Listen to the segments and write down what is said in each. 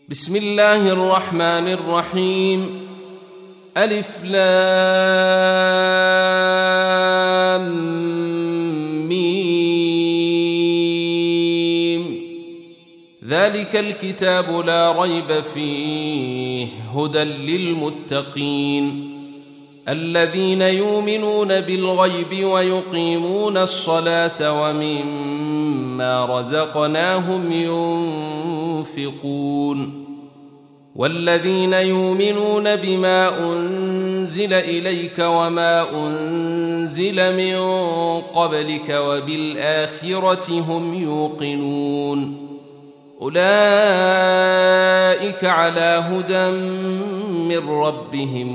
بسم الله الرحمن الرحيم. ألف لام ميم. ذلك الكتاب لا ريب فيه هدى للمتقين الذين يؤمنون بالغيب ويقيمون الصلاة ومما رزقناهم ينفقون والذين يؤمنون بما أنزل إليك وما أنزل من قبلك وبالآخرة هم يوقنون أولئك على هدى من ربهم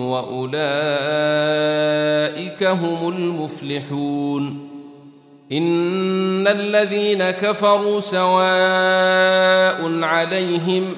وأولئك هم المفلحون. إن الذين كفروا سواء عليهم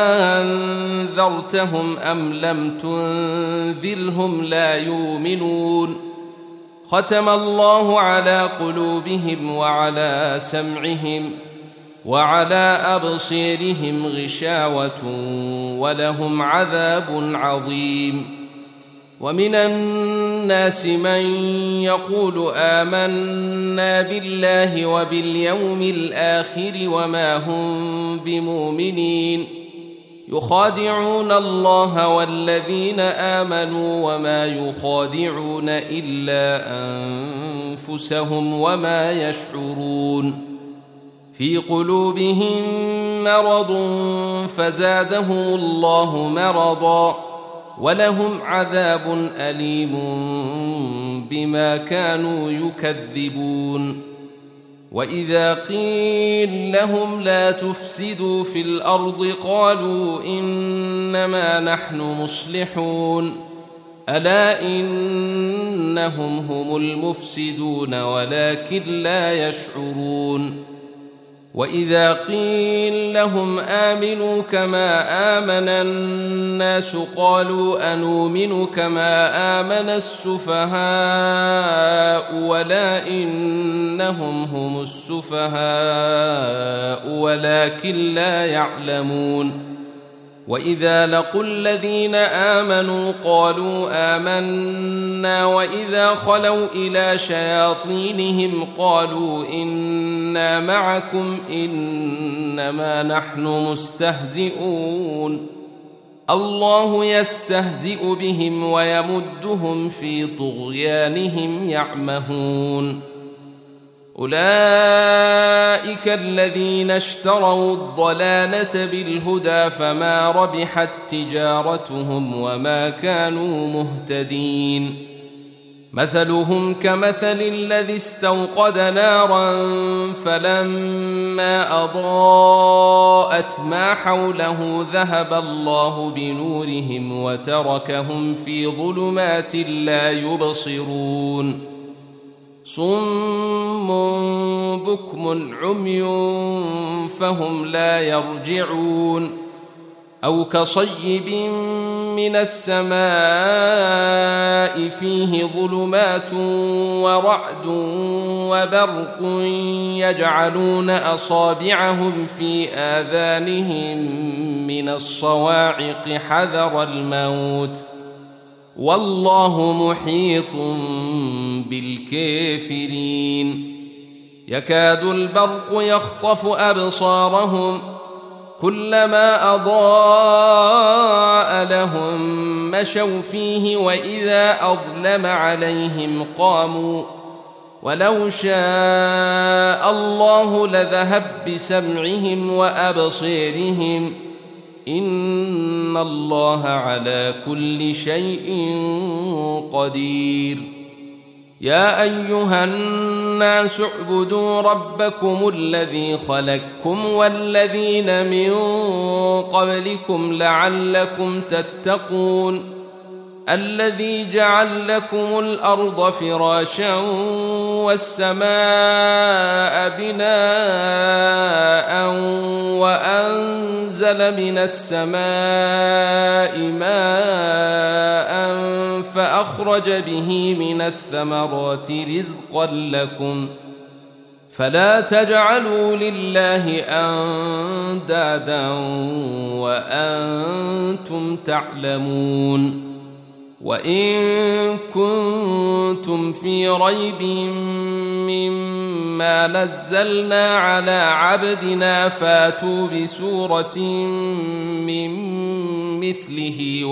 أنذرتهم أم لم تنذرهم لا يؤمنون ختم الله على قلوبهم وعلى سمعهم وعلى أبصيرهم غشاوة ولهم عذاب عظيم. ومن الناس من يقول آمنا بالله وباليوم الآخر وما هم بمؤمنين يخادعون الله والذين آمنوا وما يخادعون إلا أنفسهم وما يشعرون. في قلوبهم مرض فزادهم الله مرضا ولهم عذاب أليم بما كانوا يكذبون. وإذا قيل لهم لا تفسدوا في الأرض قالوا إنما نحن مصلحون ألا إنهم هم المفسدون ولكن لا يشعرون. وإذا قيل لهم آمنوا كما آمن الناس قالوا أنؤمن كما آمن السفهاء ولا إنهم هم السفهاء ولكن لا يعلمون. وإذا لقوا الذين آمنوا قالوا آمنا وإذا خلوا إلى شياطينهم قالوا إنا معكم إنما نحن مستهزئون الله يستهزئ بهم ويمدهم في طغيانهم يعمهون. أولئك الذين اشتروا الضلالة بالهدى فما ربحت تجارتهم وما كانوا مهتدين. مثلهم كمثل الذي استوقد نارا فلما أضاءت ما حوله ذهب الله بنورهم وتركهم في ظلمات لا يبصرون صم بكم عمي فهم لا يرجعون. أو كصيب من السماء فيه ظلمات ورعد وبرق يجعلون أصابعهم في آذانهم من الصواعق حذر الموت والله محيط بالكافرين. يكاد البرق يخطف أبصارهم كلما أضاء لهم مشوا فيه وإذا أظلم عليهم قاموا ولو شاء الله لذهب بسمعهم وأبصيرهم إن الله على كل شيء قدير. يا أيها الناس اعبدوا ربكم الذي خلقكم والذين من قبلكم لعلكم تتقون الذي جعل لكم الأرض فراشا والسماء بناء وأنزل من السماء ماء فأخرج به من الثمرات رزقا لكم فلا تجعلوا لله أندادا وأنتم تعلمون وإن كنتم في ريب مما نزلنا على عبدنا فاتوا بسورة من مثله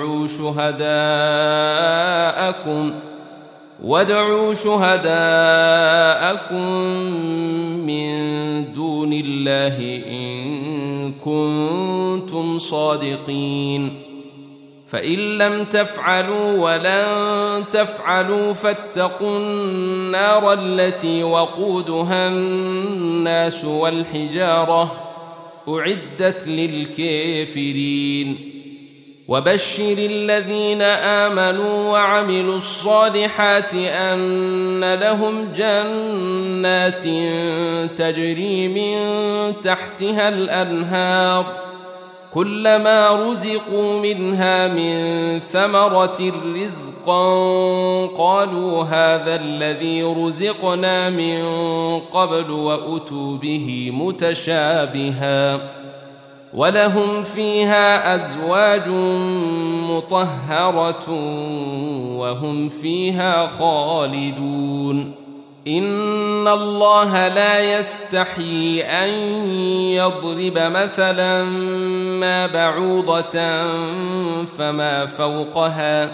وادعوا شهداءكم من دون الله إن كنتم صادقين فإن لم تفعلوا ولن تفعلوا فاتقوا النار التي وقودها الناس والحجارة أعدت للكافرين وبشر الذين آمنوا وعملوا الصالحات أن لهم جنات تجري من تحتها الأنهار كلما رزقوا منها من ثمرة رزقا قالوا هذا الذي رزقنا من قبل وأتوا به متشابها ولهم فيها أزواج مطهرة وهم فيها خالدون إن الله لا يستحيي أن يضرب مثلا ما بعوضة فما فوقها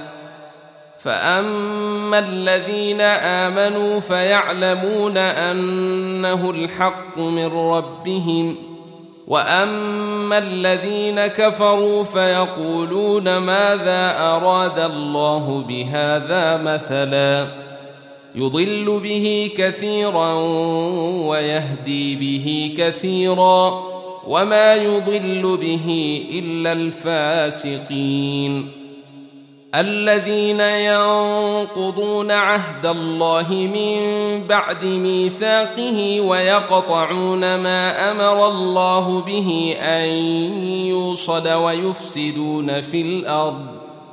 فأما الذين آمنوا فيعلمون أنه الحق من ربهم وأما الذين كفروا فيقولون ماذا أراد الله بهذا مثلا يضل به كثيرا ويهدي به كثيرا وما يضل به إلا الفاسقين الذين ينقضون عهد الله من بعد ميثاقه ويقطعون ما أمر الله به أن يوصل ويفسدون في الأرض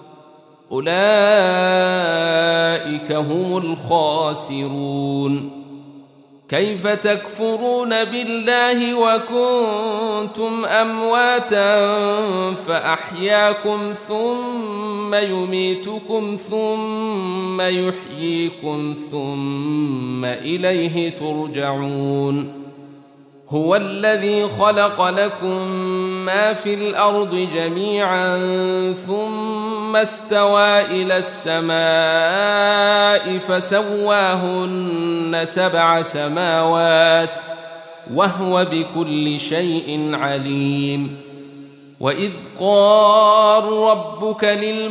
أولئك هم الخاسرون كيف تكفرون بالله وكنتم أمواتا فأحياكم ثم يميتكم ثم يحييكم ثم إليه ترجعون هو الذي خلق لكم ما في الأرض جميعا ثم استوى إلى السماء فسواهن 7 سماوات وهو بكل شيء عليم وإذ قال ربك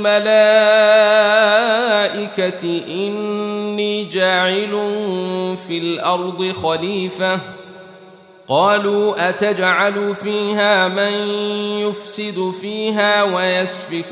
للملائكة إني جاعل في الأرض خليفة قالوا أتجعل فيها من يفسد فيها ويسفك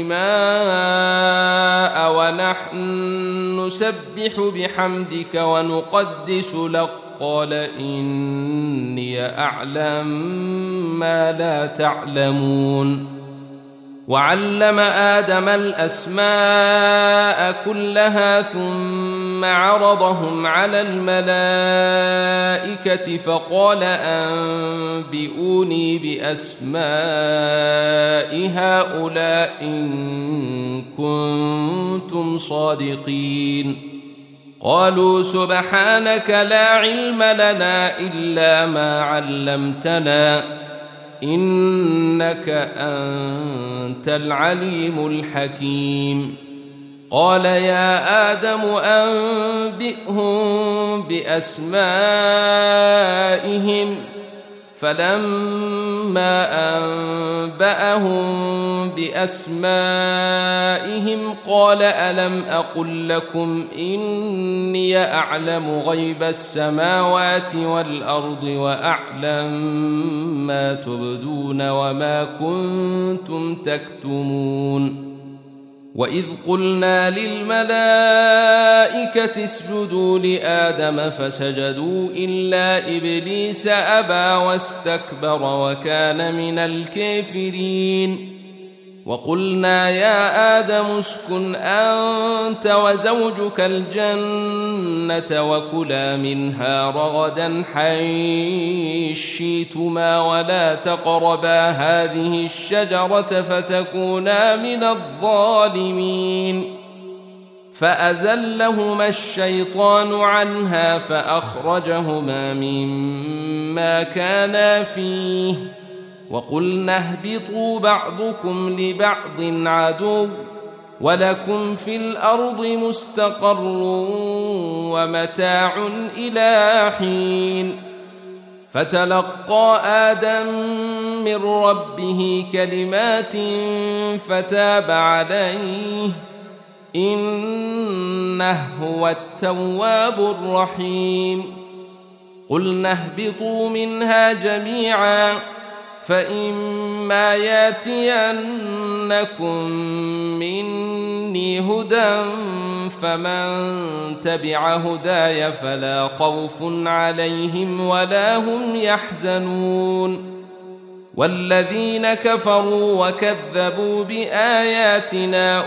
الدماء ونحن نسبح بحمدك ونقدس لك قال إني أعلم ما لا تعلمون وعلم آدم الأسماء كلها ثم عرضهم على الملائكة فقال أنبئوني بأسماء هؤلاء إن كنتم صادقين قالوا سبحانك لا علم لنا إلا ما علمتنا إنك أنت العليم الحكيم قال يا آدم أنبئهم بأسمائهم فلما أنبأهم بأسمائهم قال ألم أقل لكم إني أعلم غيب السماوات والأرض وأعلم ما تبدون وما كنتم تكتمون وإذ قلنا للملائكة اسجدوا لآدم فسجدوا إلا إبليس أبى واستكبر وكان من الكافرين وقلنا يا آدم اسكن أنت وزوجك الجنة وكلا منها رغدا حيث شئتما ولا تقربا هذه الشجرة فتكونا من الظالمين فأزلهما الشيطان عنها فأخرجهما مما كانا فيه وقلنا اهبطوا بعضكم لبعض عدو ولكم في الأرض مستقر ومتاع إلى حين فتلقى آدم من ربه كلمات فتاب عليه إنه هو التواب الرحيم قلنا اهبطوا منها جميعا فإما ياتينكم مني هدى فمن تبع هداي فلا خوف عليهم ولا هم يحزنون والذين كفروا وكذبوا بآياتنا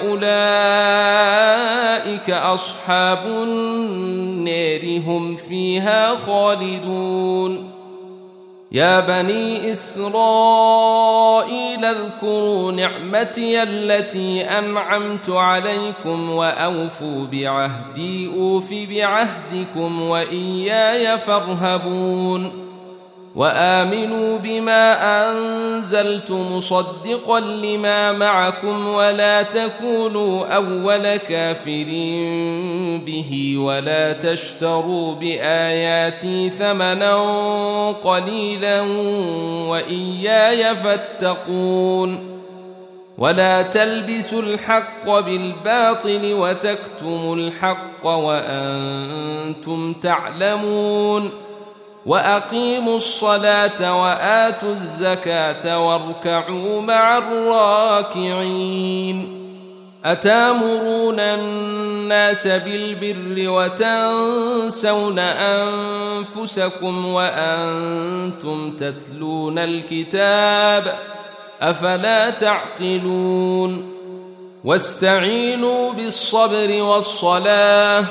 أولئك أصحاب النار هم فيها خالدون يا بني إسرائيل اذكروا نعمتي التي أنعمت عليكم وأوفوا بعهدي أوف بعهدكم وإياي فارهبون وآمنوا بما أنزلت مصدقا لما معكم ولا تكونوا أول كافر به ولا تشتروا بآياتي ثمنا قليلا وإياي فاتقون ولا تلبسوا الحق بالباطل وتكتموا الحق وأنتم تعلمون وأقيموا الصلاة وآتوا الزكاة واركعوا مع الراكعين أتامرون الناس بالبر وتنسون أنفسكم وأنتم تتلون الكتاب أفلا تعقلون واستعينوا بالصبر والصلاة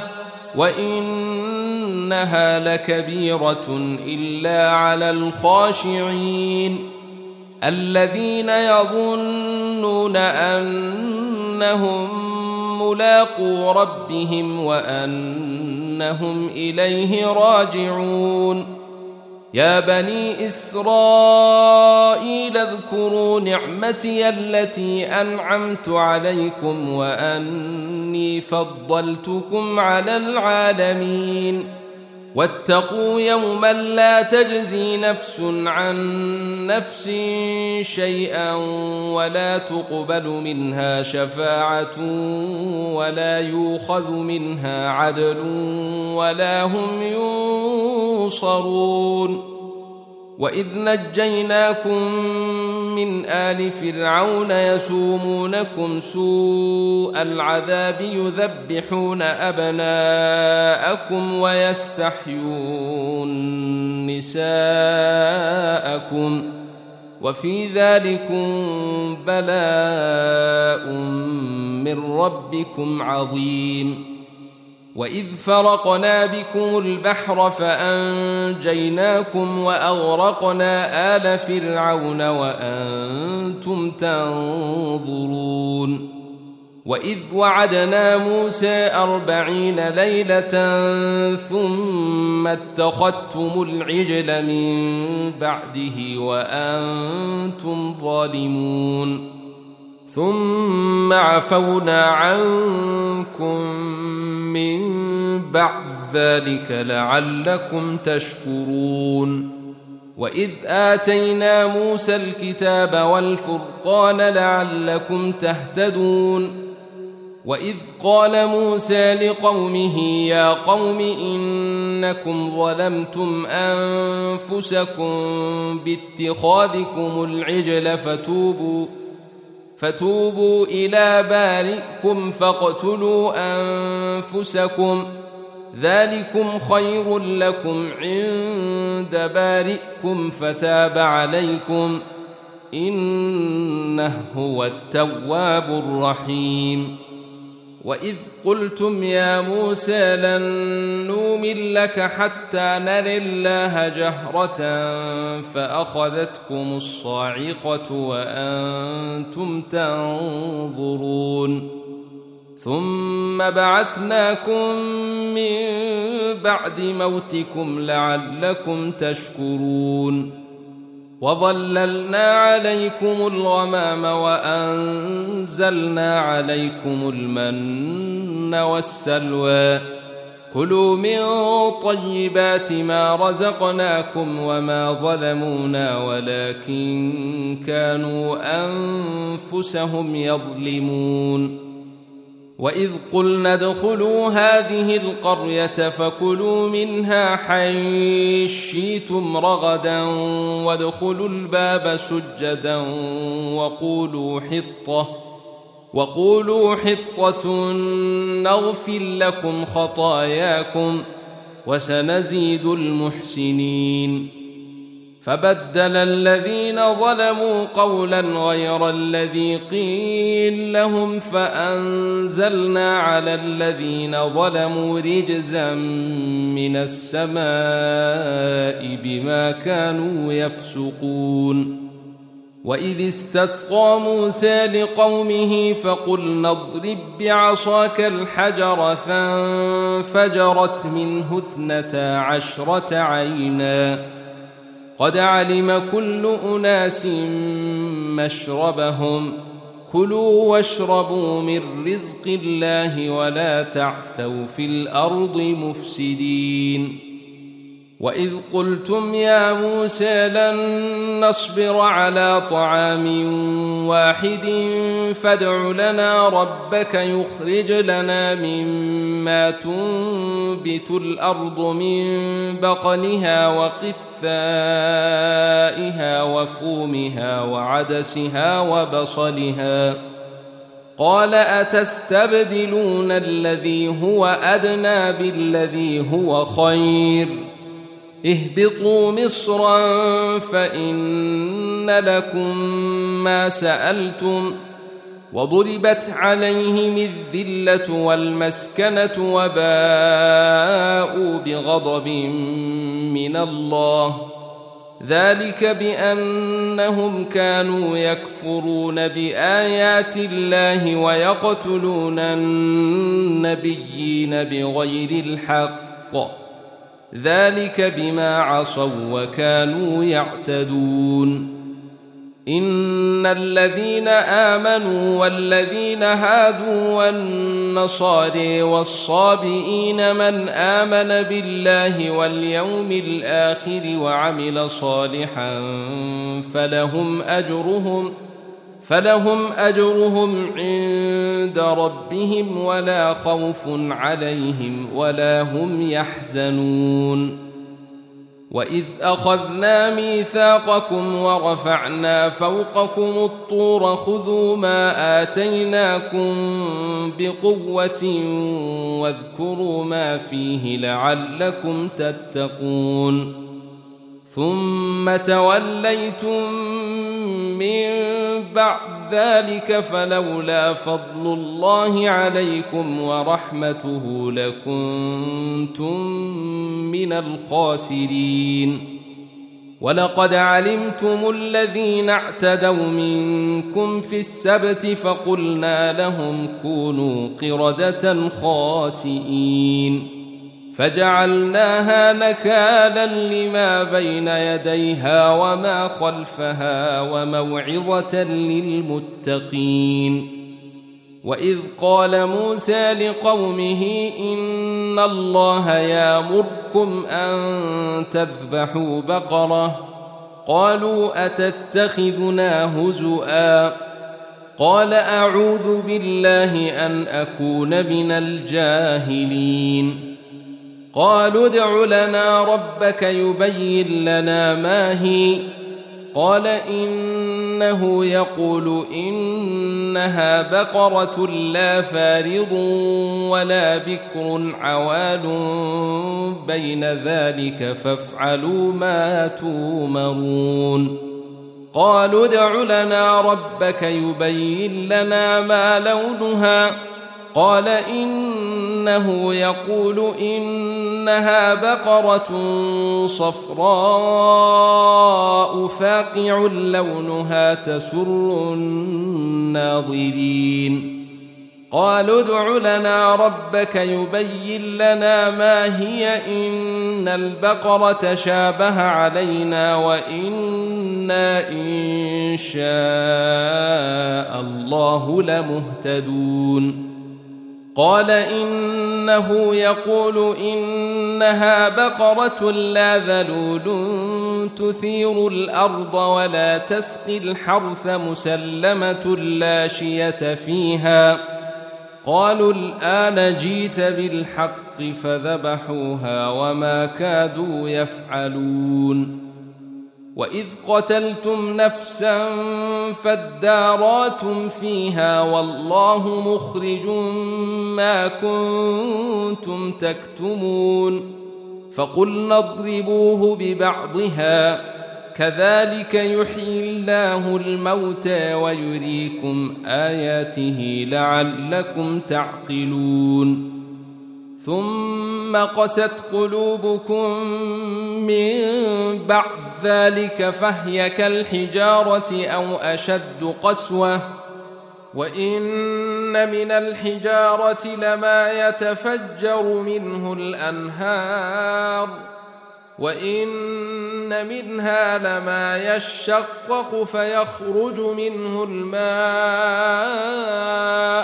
وإنها لكبيرة إلا على الخاشعين الذين يظنون أنهم ملاقو ربهم وأنهم إليه راجعون يا بني إسرائيل اذكروا نعمتي التي أنعمت عليكم وأني فضلتكم على العالمين واتقوا يوما لا تجزي نفس عن نفس شيئا ولا تقبل منها شفاعة ولا يؤخذ منها عدل ولا هم ينصرون وإذ نجيناكم من آل فرعون يسومونكم سوء العذاب يذبحون أبناءكم ويستحيون نساءكم وفي ذلكم بلاء من ربكم عظيم وإذ فرقنا بكم البحر فأنجيناكم وأغرقنا آل فرعون وأنتم تنظرون وإذ وعدنا موسى 40 ليلة ثم اتخذتم العجل من بعده وأنتم ظالمون ثم عفونا عنكم من بعد ذلك لعلكم تشكرون وإذ آتينا موسى الكتاب والفرقان لعلكم تهتدون وإذ قال موسى لقومه يا قوم إنكم ظلمتم أنفسكم باتخاذكم العجل فتوبوا إلى بارئكم فاقتلوا أنفسكم ذلكم خير لكم عند بارئكم فتاب عليكم إنه إنه هو التواب الرحيم. وإذ قلتم يا موسى لن نؤمن لك حتى نري الله جهرة فأخذتكم الصاعقة وأنتم تنظرون ثم بعثناكم من بعد موتكم لعلكم تشكرون وظللنا عليكم الغمام وأنزلنا عليكم المن والسلوى كلوا من طيبات ما رزقناكم وما ظلمونا ولكن كانوا أنفسهم يظلمون وإذ قلنا ادخلوا هذه القرية فكلوا منها حيث شئتم رغدا وادخلوا الباب سجدا وقولوا حطة نغفر لكم خطاياكم وسنزيد المحسنين فبدل الذين ظلموا قولا غير الذي قيل لهم فأنزلنا على الذين ظلموا رجزا من السماء بما كانوا يفسقون وإذ استسقى موسى لقومه فقلنا اضرب بعصاك الحجر فانفجرت منه 12 عينا قد علم كل أناس مشربهم كلوا واشربوا من رزق الله ولا تعثوا في الأرض مفسدين وإذ قلتم يا موسى لن نصبر على طعام واحد فادع لنا ربك يخرج لنا مما تنبت الأرض من بقلها وقثائها وفومها وعدسها وبصلها قال أتستبدلون الذي هو أدنى بالذي هو خير اهبطوا مصرا فإن لكم ما سألتم وضربت عليهم الذلة والمسكنة وباءوا بغضب من الله ذلك بأنهم كانوا يكفرون بآيات الله ويقتلون النبيين بغير الحق ذلك بما عصوا وكانوا يعتدون إن الذين آمنوا والذين هادوا والنصارى والصابئين من آمن بالله واليوم الآخر وعمل صالحا فلهم أجرهم عند ربهم ولا خوف عليهم ولا هم يحزنون وإذ أخذنا ميثاقكم ورفعنا فوقكم الطور خذوا ما آتيناكم بقوة واذكروا ما فيه لعلكم تتقون ثم توليتم من بعد ذلك فلولا فضل الله عليكم ورحمته لكنتم من الخاسرين ولقد علمتم الذين اعتدوا منكم في السبت فقلنا لهم كونوا قردة خاسئين فجعلناها نكالا لما بين يديها وما خلفها وموعظة للمتقين وإذ قال موسى لقومه إن الله يأمركم أن تذبحوا بقرة قالوا أتتخذنا هزؤا قال أعوذ بالله أن أكون من الجاهلين قالوا ادع لنا ربك يبين لنا ما هي قال إنه يقول إنها بقرة لا فارض ولا بكر عوال بين ذلك فافعلوا ما تومرون قالوا ادع لنا ربك يبين لنا ما لونها قال إنه يقول إنها بقرة صفراء فاقع لونها تسر الناظرين قالوا ادع لنا ربك يبين لنا ما هي إن البقرة شابه علينا وإنا إن شاء الله لمهتدون قال إنه يقول إنها بقرة لا ذلول تثير الأرض ولا تسقي الحرث مسلمة لا شية فيها قالوا الآن جيت بالحق فذبحوها وما كادوا يفعلون وإذ قتلتم نفسا فادارأتم فيها والله مخرج ما كنتم تكتمون فقلنا اضربوه ببعضها كذلك يحيي الله الموتى ويريكم آياته لعلكم تعقلون ثم قست قلوبكم من بعد ذلك فهي كالحجارة أو أشد قسوة وإن من الحجارة لما يتفجر منه الأنهار وإن منها لما يشقق فيخرج منه الماء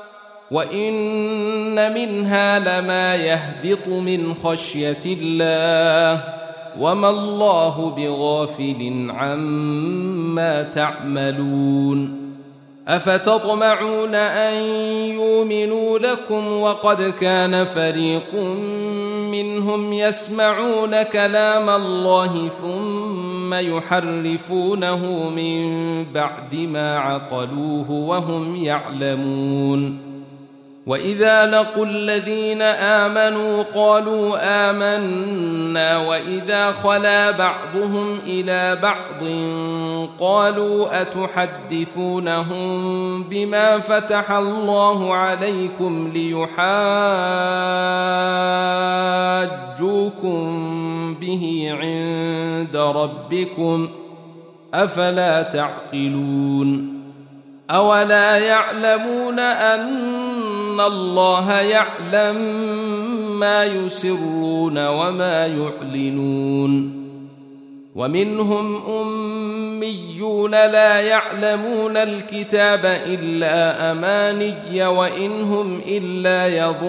وإن منها لما يهبط من خشية الله وما الله بغافل عما تعملون أفتطمعون أن يؤمنوا لكم وقد كان فريق منهم يسمعون كلام الله ثم يحرفونه من بعد ما عقلوه وهم يعلمون وإذا لقوا الذين آمنوا قالوا آمنا وإذا خلا بعضهم إلى بعض قالوا أتحدثونهم بما فتح الله عليكم ليحاجوكم به عند ربكم أفلا تعقلون أولا يعلمون أن الله يعلم ما يسرون وما يعلنون ومنهم أميون لا يعلمون الكتاب إلا أماني وإن هم إلا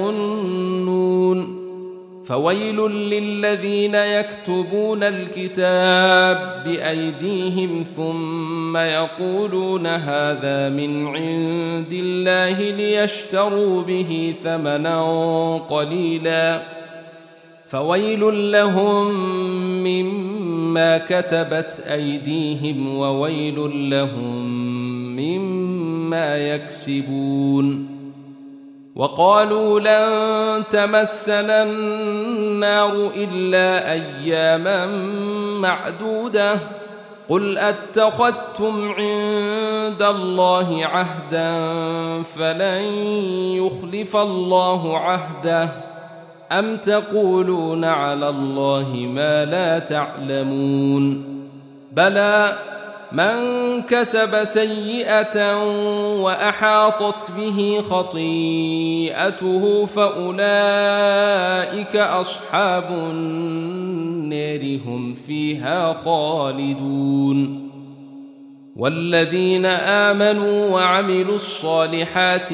يظنون فويل للذين يكتبون الكتاب بأيديهم ثم يقولون هذا من عند الله ليشتروا به ثمنا قليلا فويل لهم مما كتبت أيديهم وويل لهم مما يكسبون وقالوا لن تمسنا النار إلا أياما معدودة قل أتخذتم عند الله عهدا فلن يخلف الله عهده أم تقولون على الله ما لا تعلمون بلى من كسب سيئة وأحاطت به خطيئته فأولئك أصحاب النار هم فيها خالدون والذين آمنوا وعملوا الصالحات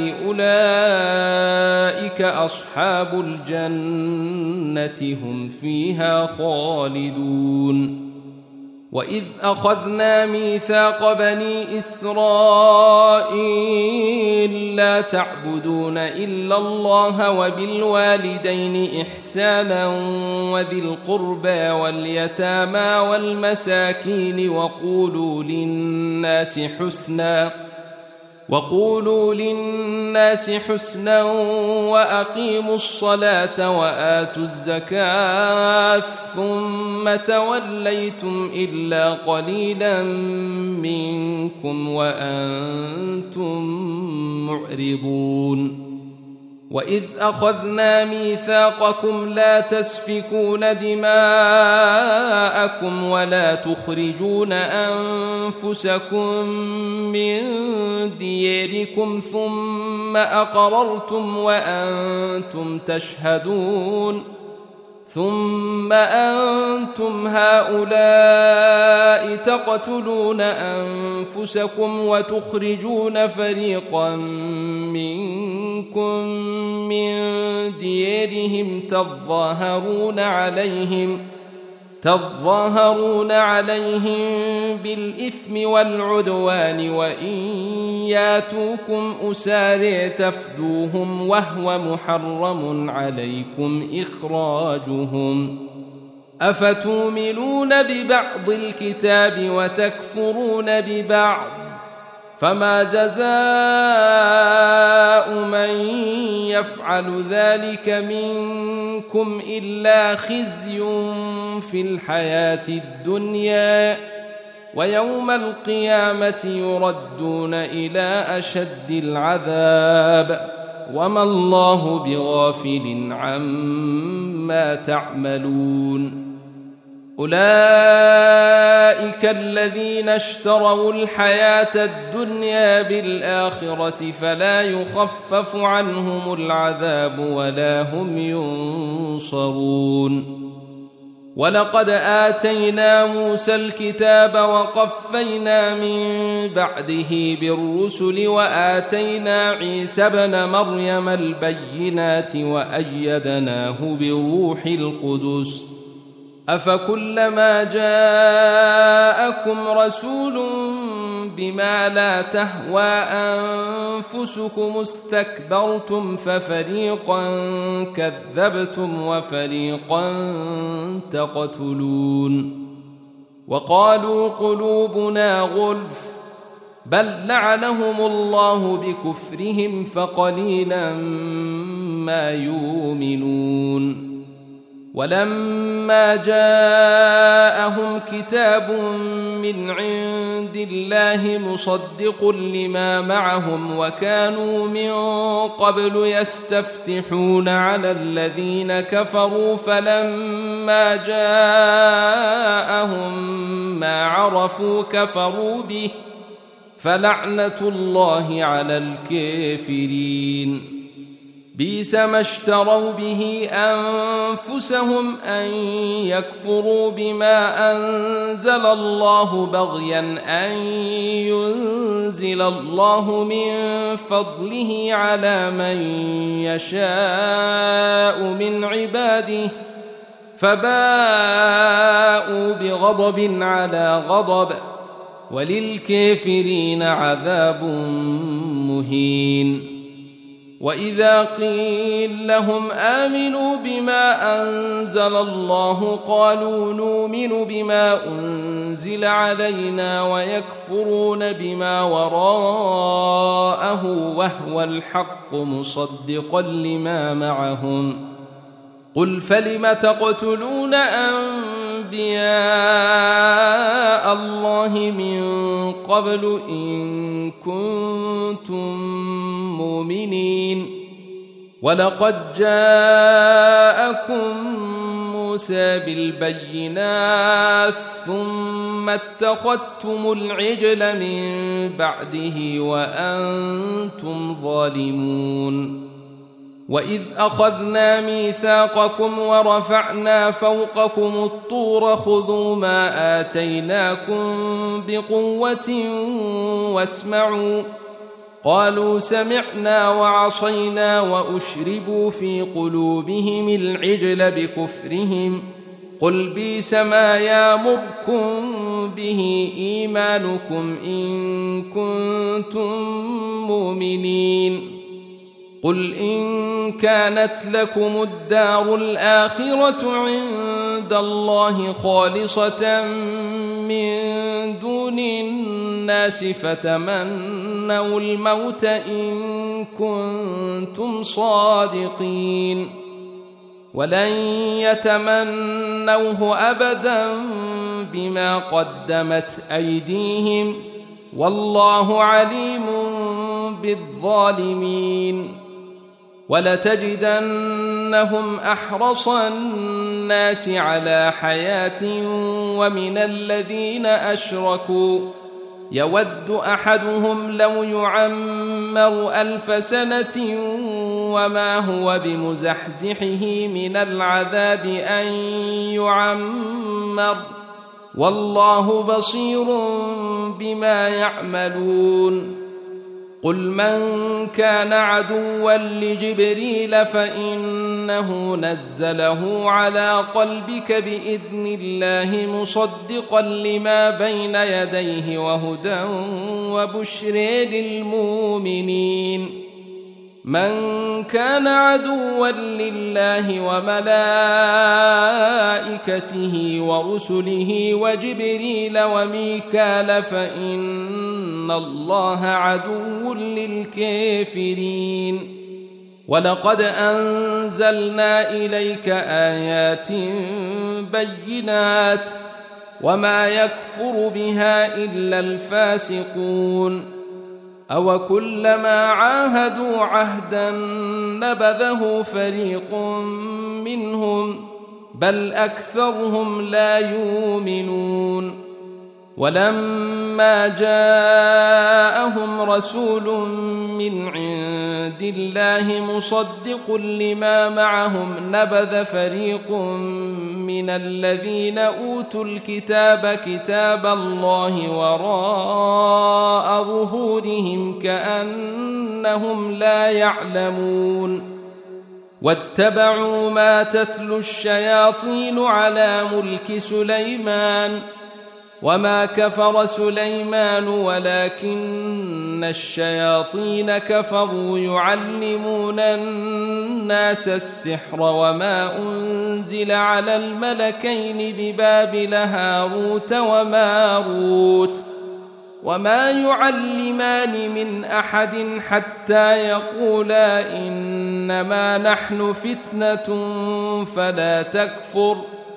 أولئك أصحاب الجنة هم فيها خالدون وإذ أخذنا ميثاق بني إسرائيل لا تعبدون إلا الله وبالوالدين إحسانا وذي القربى واليتامى والمساكين وقولوا للناس حسنا وأقيموا الصلاة وآتوا الزكاة ثم توليتم إلا قليلا منكم وأنتم معرضون وإذ أخذنا ميثاقكم لا تسفكون دماءكم ولا تخرجون أنفسكم من دياركم ثم أقررتم وأنتم تشهدون ثم أنتم هؤلاء تقتلون أنفسكم وتخرجون فريقا منكم من ديارهم تظاهرون عليهم بالإثم والعدوان وإن ياتوكم أسارى تفدوهم وهو محرم عليكم إخراجهم أفتؤمنون ببعض الكتاب وتكفرون ببعض فما جزاء من يفعل ذلك منكم إلا خزي في الحياة الدنيا ويوم القيامة يردون إلى أشد العذاب وما الله بغافل عما تعملون أولئك الذين اشتروا الحياة الدنيا بالآخرة فلا يخفف عنهم العذاب ولا هم ينصرون ولقد آتينا موسى الكتاب وقفينا من بعده بالرسل وآتينا عيسى ابن مريم البينات وأيدناه بروح القدس أفكلما جاءكم رسول بما لا تهوى أنفسكم استكبرتم ففريقا كذبتم وفريقا تقتلون وقالوا قلوبنا غلف بل لعنهم الله بكفرهم فقليلا ما يؤمنون ولما جاءهم كتاب من عند الله مصدق لما معهم وكانوا من قبل يستفتحون على الذين كفروا فلما جاءهم ما عرفوا كفروا به فلعنة الله على الكافرين بئس ما اشتروا به أنفسهم أن يكفروا بما أنزل الله بغيا أن ينزل الله من فضله على من يشاء من عباده فباءوا بغضب على غضب وللكافرين عذاب مهين وإذا قيل لهم آمنوا بما أنزل الله قالوا نؤمن بما أنزل علينا ويكفرون بما وراءه وهو الحق مصدقا لما معهم قل فلم تقتلون أنبياء الله من قبل إن كنتم مؤمنين ولقد جاءكم موسى بالبينات ثم اتخذتم العجل من بعده وأنتم ظالمون وإذ أخذنا ميثاقكم ورفعنا فوقكم الطور خذوا ما آتيناكم بقوة واسمعوا قالوا سمعنا وعصينا وأشربوا في قلوبهم العجل بكفرهم قل بئس ما يأمركم به إيمانكم إن كنتم مؤمنين قل إن كانت لكم الدار الآخرة عند الله خالصة من دون الناس فتمنوا الموت إن كنتم صادقين ولن يتمنوه أبدا بما قدمت أيديهم والله عليم بالظالمين ولتجدنهم أحرص الناس على حياة ومن الذين أشركوا يود أحدهم لو يعمر 1000 سنة وما هو بمزحزحه من العذاب أن يعمر والله بصير بما يعملون قل من كان عدوا لجبريل فإنه نزله على قلبك بإذن الله مصدقا لما بين يديه وهدى وبشر للمؤمنين من كان عدوا لله وملائكته ورسله وجبريل وميكال فإن الله عدو للكافرين ولقد أنزلنا إليك آيات بينات وما يكفر بها إلا الفاسقون أوكلما عاهدوا عهدا نبذه فريق منهم بل أكثرهم لا يؤمنون ولما جاءهم رسول من عند الله مصدق لما معهم نبذ فريق من الذين أوتوا الكتاب كتاب الله وراء ظهورهم كأنهم لا يعلمون واتبعوا ما تتلو الشياطين على ملك سليمان وما كفر سليمان ولكن الشياطين كفروا يعلمون الناس السحر وما أنزل على الملكين ببابل هاروت وماروت وما يعلمان من أحد حتى يقولا إنما نحن فتنة فلا تكفر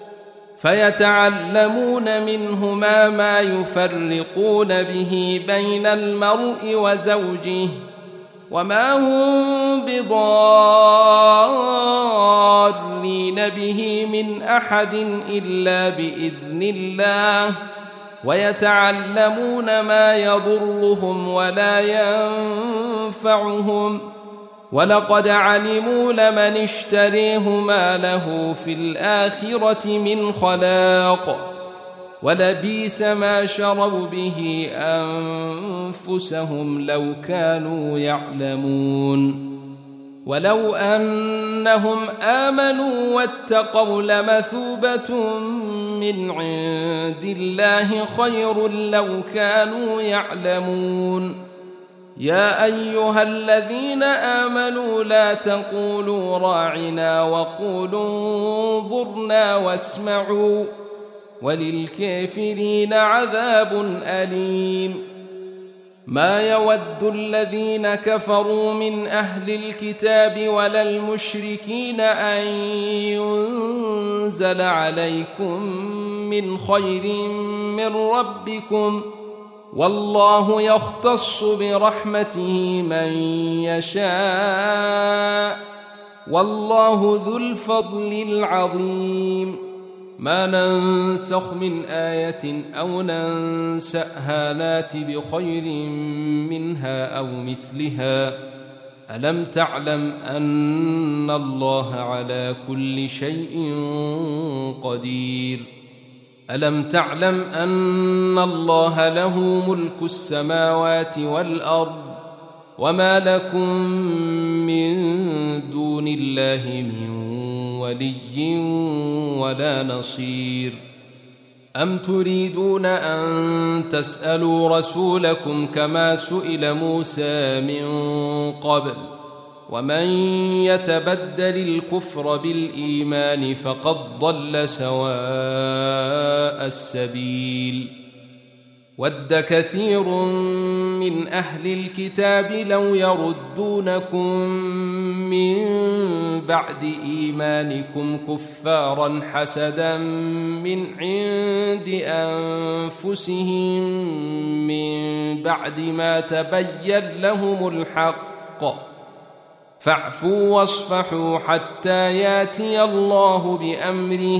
فيتعلمون منهما ما يفرقون به بين المرء وزوجه وما هم بضارين به من أحد إلا بإذن الله ويتعلمون ما يضرهم ولا ينفعهم ولقد علموا لمن اشتريه ما له في الآخرة من خلاق ولبئس ما شروا به أنفسهم لو كانوا يعلمون ولو أنهم آمنوا واتقوا لمثوبة من عند الله خير لو كانوا يعلمون يا أيها الذين آمنوا لا تقولوا راعنا وقولوا انظرنا واسمعوا وللكافرين عذاب أليم ما يود الذين كفروا من أهل الكتاب ولا المشركين أن ينزل عليكم من خير من ربكم والله يختص برحمته من يشاء والله ذو الفضل العظيم ما ننسخ من آية أو ننسأها نات بخير منها أو مثلها ألم تعلم أن الله على كل شيء قدير ألم تعلم أن الله له ملك السماوات والأرض وما لكم من دون الله من ولي ولا نصير أم تريدون أن تسألوا رسولكم كما سئل موسى من قبل ومن يتبدل الكفر بالإيمان فقد ضل سواء السبيل ود كثير من أهل الكتاب لو يردونكم من بعد إيمانكم كفارا حسدا من عند أنفسهم من بعد ما تبين لهم الحق فاعفوا واصفحوا حتى ياتي الله بأمره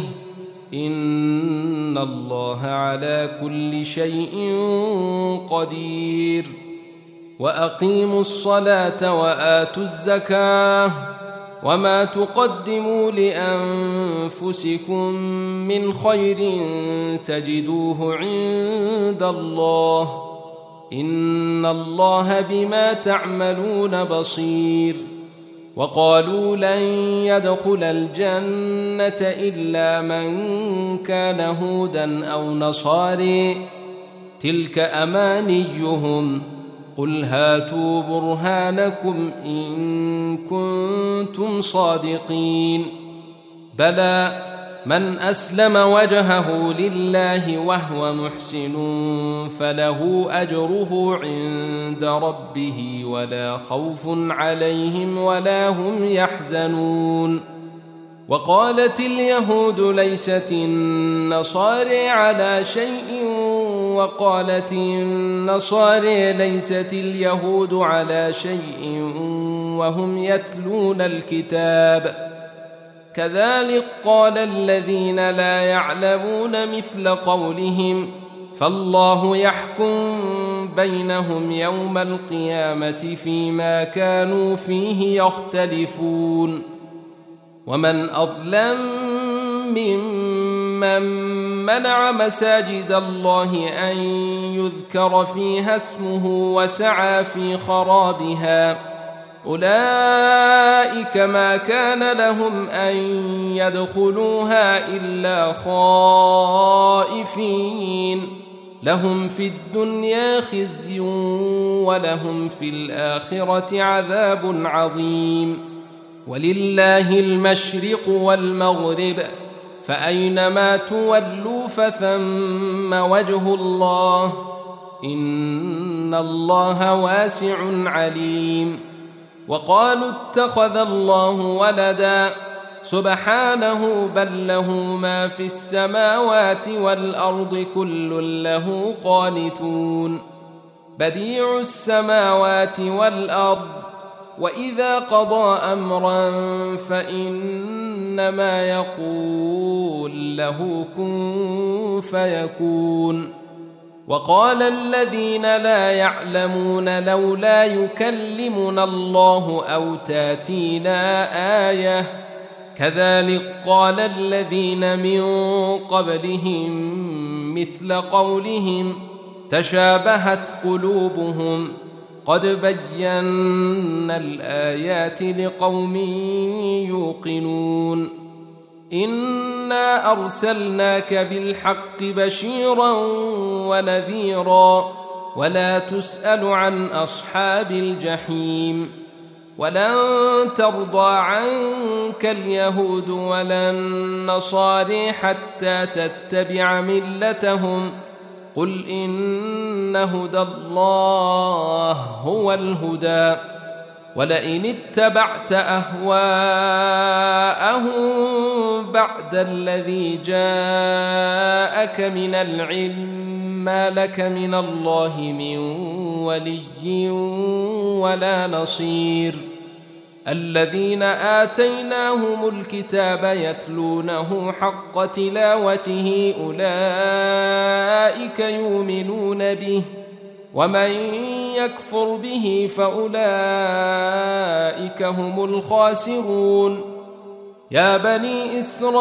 إن الله على كل شيء قدير وأقيموا الصلاة وآتوا الزكاة وما تقدموا لأنفسكم من خير تجدوه عند الله إن الله بما تعملون بصير وقالوا لن يدخل الجنة إلا من كان هودا أو نصاري تلك أمانيهم قل هاتوا برهانكم إن كنتم صادقين بلى من أسلم وجهه لله وهو محسن فله أجره عند ربه ولا خوف عليهم ولا هم يحزنون وقالت اليهود ليست النصارى على شيء وقالت النصارى ليست اليهود على شيء وهم يتلون الكتاب كذلك قال الذين لا يعلمون مثل قولهم فالله يحكم بينهم يوم القيامة فيما كانوا فيه يختلفون ومن أظلم ممن منع مساجد الله أن يذكر فيها اسمه وسعى في خرابها أولئك ما كان لهم أن يدخلوها إلا خائفين لهم في الدنيا خزي ولهم في الآخرة عذاب عظيم ولله المشرق والمغرب فأينما تولوا فثم وجه الله إن الله واسع عليم وقالوا اتخذ الله ولدا سبحانه بل له ما في السماوات والأرض كل له قانتون بديع السماوات والأرض وإذا قضى أمرا فإنما يقول له كن فيكون وقال الذين لا يعلمون لولا يكلمنا الله أو تاتينا آية كذلك قال الذين من قبلهم مثل قولهم تشابهت قلوبهم قد بينا الآيات لقوم يوقنون إنا أرسلناك بالحق بشيرا ونذيرا ولا تسأل عن أصحاب الجحيم ولن ترضى عنك اليهود ولا النصارى حتى تتبع ملتهم قل إن هدى الله هو الهدى ولئن اتبعت أهواءهم بعد الذي جاءك من العلم ما لك من الله من ولي ولا نصير الذين آتيناهم الكتاب يتلونه حق تلاوته أولئك يؤمنون به ومن يكفر به فأولئك هم الخاسرون يا بني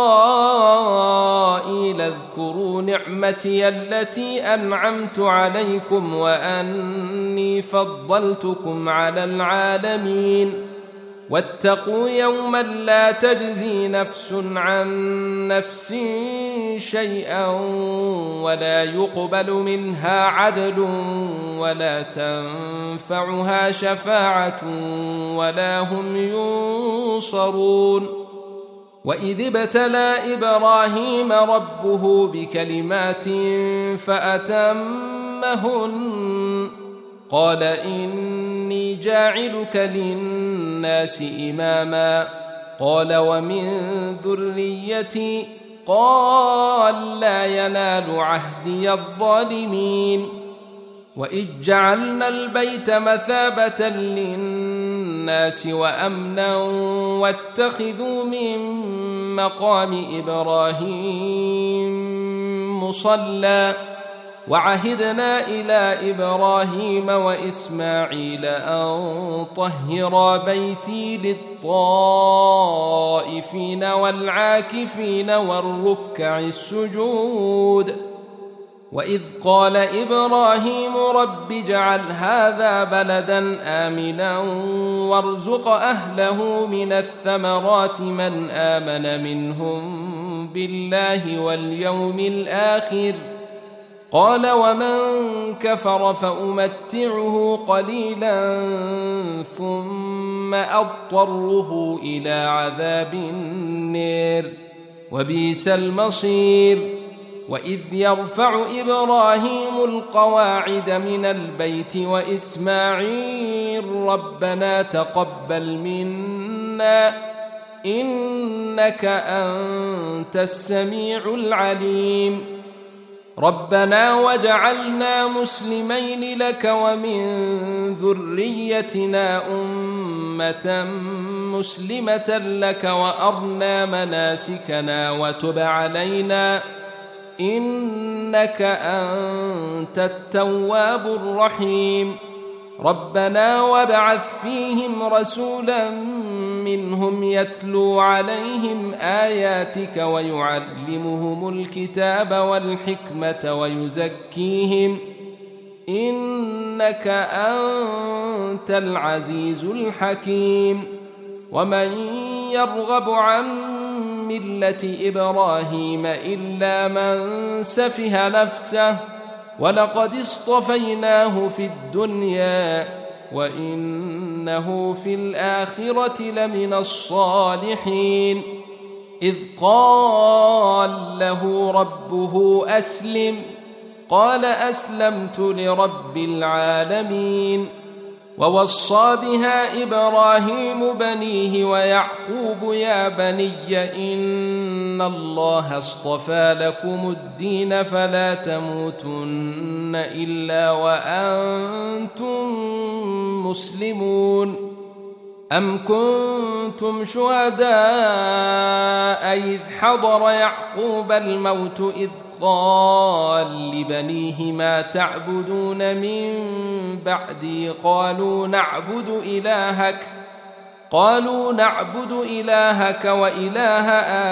إسرائيل اذكروا نعمتي التي أنعمت عليكم وأني فضلتكم على العالمين واتقوا يوما لا تجزي نفس عن نفس شيئا ولا يقبل منها عدل ولا تنفعها شفاعة ولا هم ينصرون وإذ ابتلى إبراهيم ربه بكلمات فأتمهن أمهن قال إني جاعلك للناس إماما قال ومن ذريتي قال لا ينال عهدي الظالمين وإذ جعلنا البيت مثابة للناس وأمنا واتخذوا من مقام إبراهيم مصلى وعهدنا إلى إبراهيم وإسماعيل أن طهرا بيتي للطائفين والعاكفين والركع السجود وإذ قال إبراهيم رب اجعل هذا بلدا آمنا وارزق أهله من الثمرات من آمن منهم بالله واليوم الآخر قال ومن كفر فأمتعه قليلا ثم أضطره إلى عذاب النار وبئس المصير وإذ يرفع إبراهيم القواعد من البيت وإسماعيل ربنا تقبل منا إنك أنت السميع العليم ربنا وجعلنا مسلمين لك ومن ذريتنا أمة مسلمة لك وأرنا مناسكنا وتب علينا إنك أنت التواب الرحيم ربنا وابعث فيهم رسولا منهم يتلو عليهم آياتك ويعلمهم الكتاب والحكمة ويزكيهم إنك أنت العزيز الحكيم ومن يرغب عن ملة إبراهيم إلا من سفه نفسه ولقد اصطفيناه في الدنيا وإنه في الآخرة لمن الصالحين إذ قال له ربه أسلم قال أسلمت لرب العالمين ووصى بها إبراهيم بنيه ويعقوب يا بني إن الله اصطفى لكم الدين فلا تموتن إلا وأنتم مسلمون أم كنتم شهداء إذ حضر يعقوب الموت إذ قال لبنيه ما تعبدون من بعدي قالوا نعبد إلهك وإله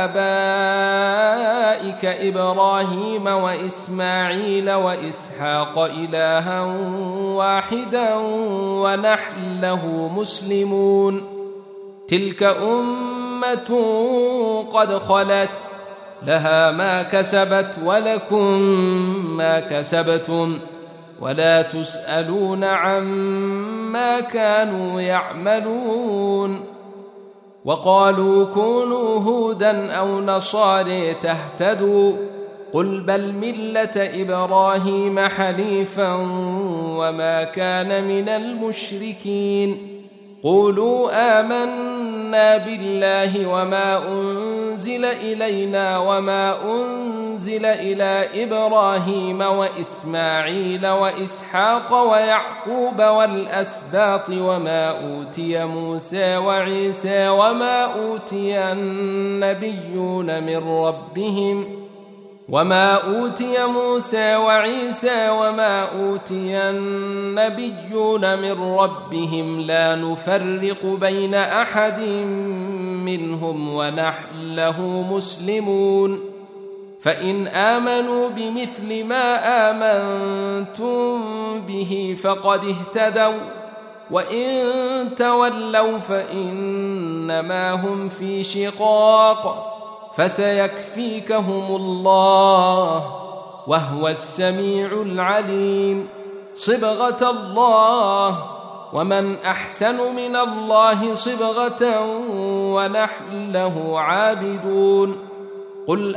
آبائك إبراهيم وإسماعيل وإسحاق إلها واحدا ونحن له مسلمون تلك أمة قد خلت لها ما كسبت ولكم ما كسبتم ولا تسألون عما كانوا يعملون وقالوا كونوا هودا أو نصارى تهتدوا قل بل ملة إبراهيم حنيفا وما كان من المشركين قولوا آمنا بالله وما أنزل إلينا وما أنزل إلى إبراهيم وإسماعيل وإسحاق ويعقوب والأسباط وما أوتي موسى وعيسى وما أوتي النبيون من ربهم وما أوتي موسى وعيسى وما أوتي النبيون من ربهم لا نفرق بين أحد منهم ونحن له مسلمون فإن آمنوا بمثل ما آمنتم به فقد اهتدوا وإن تولوا فإنما هم في شقاق فسيكفيكهم الله وهو السميع العليم صبغة الله ومن أحسن من الله صبغة ونحن له عابدون قل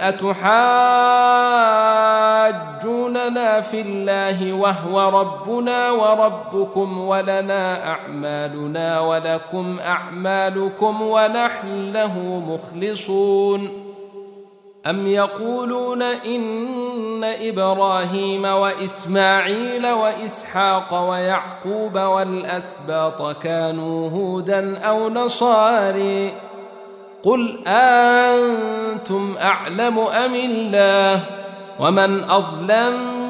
أتحاجوننا في الله وهو ربنا وربكم ولنا أعمالنا ولكم أعمالكم ونحن له مخلصون أم يقولون إن إبراهيم وإسماعيل وإسحاق ويعقوب والأسباط كانوا هودا أو نصاري قل أنتم أعلم أم الله ومن أظلم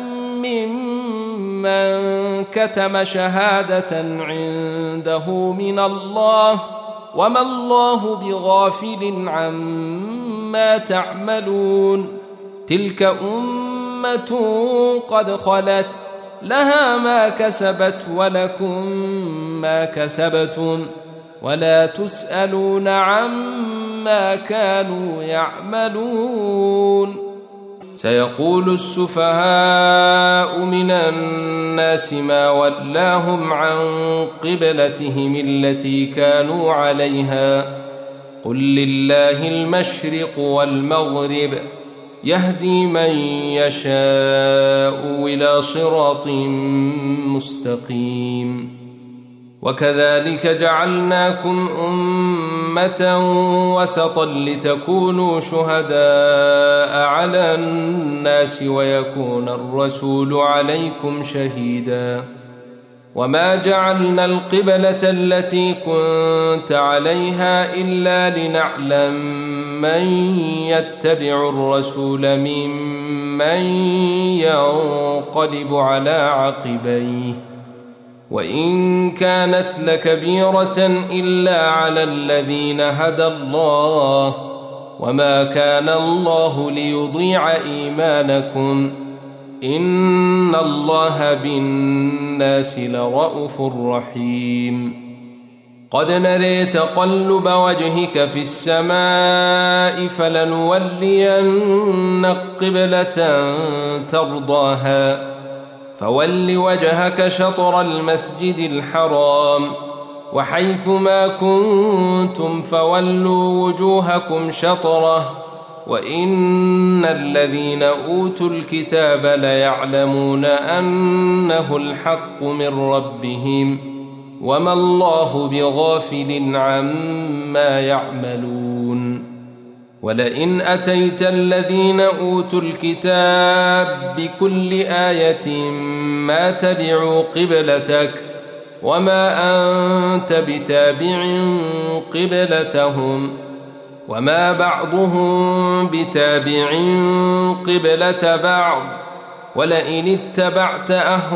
ممن كتم شهادة عنده من الله وما الله بغافل عما تعملون تلك أمة قد خلت لها ما كسبت ولكم ما كسبتم ولا تسألون عما كانوا يعملون سيقول السفهاء من الناس ما ولاهم عن قبلتهم التي كانوا عليها قل لله المشرق والمغرب يهدي من يشاء إلى صراط مستقيم وكذلك جعلناكم أمة وسطا لتكونوا شهداء على الناس ويكون الرسول عليكم شهيدا وما جعلنا القبلة التي كنت عليها إلا لنعلم من يتبع الرسول ممن ينقلب على عقبيه وإن كانت لكبيرة إلا على الذين هدى الله وما كان الله ليضيع إيمانكم إن الله بالناس لرءوف رحيم قد نري تقلب وجهك في السماء فلنولينك قبلة ترضاها فول وجهك شطر المسجد الحرام وحيث ما كنتم فولوا وجوهكم شطره وإن الذين أوتوا الكتاب ليعلمون أنه الحق من ربهم وما الله بغافل عما يعملون ولئن أتيت الذين أوتوا الكتاب بكل آية ما تبعوا قبلتك وما أنت بتابع قبلتهم وما بعضهم بتابع قبلة بعض ولئن اتبعت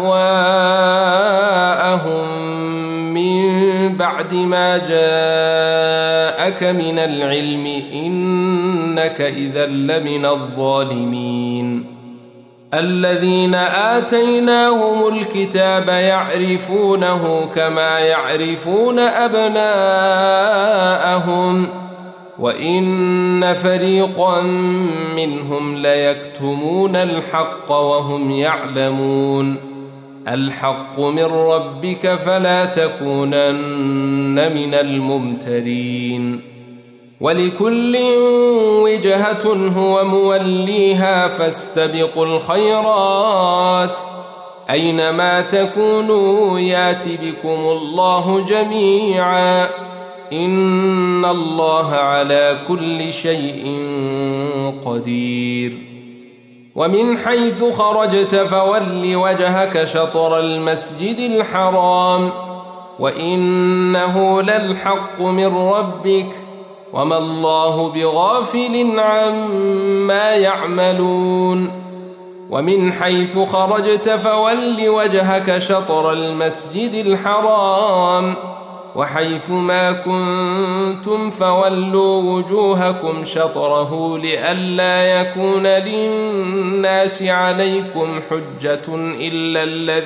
أهواءهم من بعد ما جاءك من العلم إنك إذا لمن الظالمين الذين آتيناهم الكتاب يعرفونه كما يعرفون أبناءهم وإن فريقا منهم ليكتمون الحق وهم يعلمون الحق من ربك فلا تكونن من الممترين ولكل وجهة هو موليها فاستبقوا الخيرات أينما تكونوا يات بكم الله جميعا إن الله على كل شيء قدير ومن حيث خرجت فول وجهك شطر المسجد الحرام وإنه للحق من ربك وما الله بغافل عما يعملون ومن حيث خرجت فول وجهك شطر المسجد الحرام وحيث ما كنتم فولوا وجوهكم شطره لئلا يكون للناس عليكم حجة إلا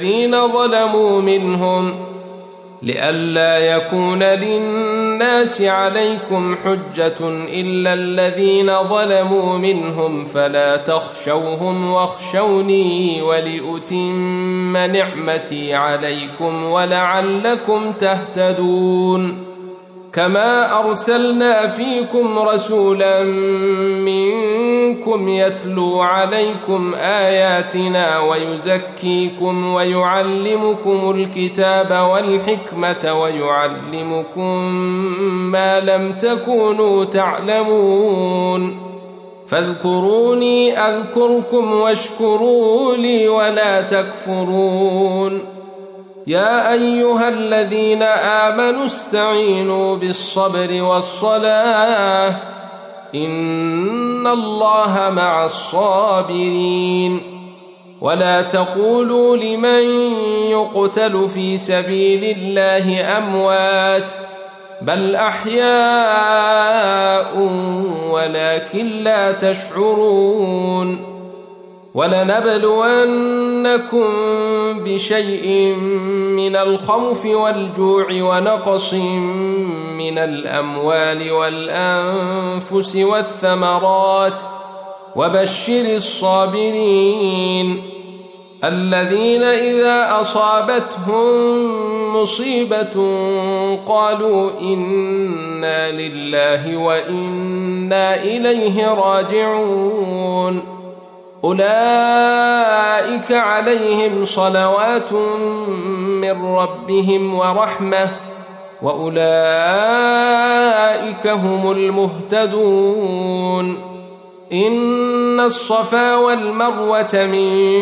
الذين ظلموا منهم فلا تخشوهم واخشوني ولأتم نعمتي عليكم ولعلكم تهتدون كما أرسلنا فيكم رسولا منكم يتلو عليكم آياتنا ويزكيكم ويعلمكم الكتاب والحكمة ويعلمكم ما لم تكونوا تعلمون فاذكروني أذكركم واشكروا لي ولا تكفرون يا أيها الذين آمنوا استعينوا بالصبر والصلاة إن الله مع الصابرين ولا تقولوا لمن يقتل في سبيل الله أموات بل أحياء ولكن لا تشعرون ولنبلونكم بشيء من الخوف والجوع ونقص من الأموال والأنفس والثمرات وبشر الصابرين الذين إذا أصابتهم مصيبة قالوا إنا لله وإنا إليه راجعون أولئك عليهم صلوات من ربهم ورحمة وأولئك هم المهتدون إن الصفا والمروة من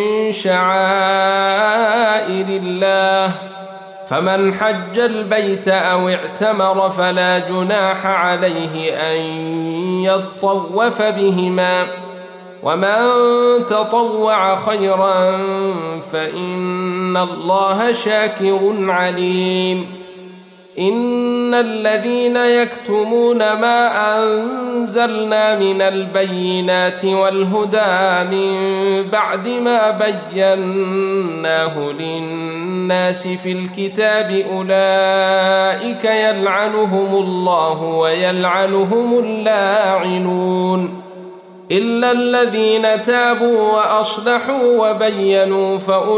شعائر الله فمن حج البيت أو اعتمر فلا جناح عليه أن يطوف بهما ومن تطوع خيرا فإن الله شاكر عليم إن الذين يكتمون ما أنزلنا من البينات والهدى من بعد ما بيناه للناس في الكتاب أولئك يلعنهم الله ويلعنهم اللاعنون إلا الذين تابوا وأصلحوا وبينوا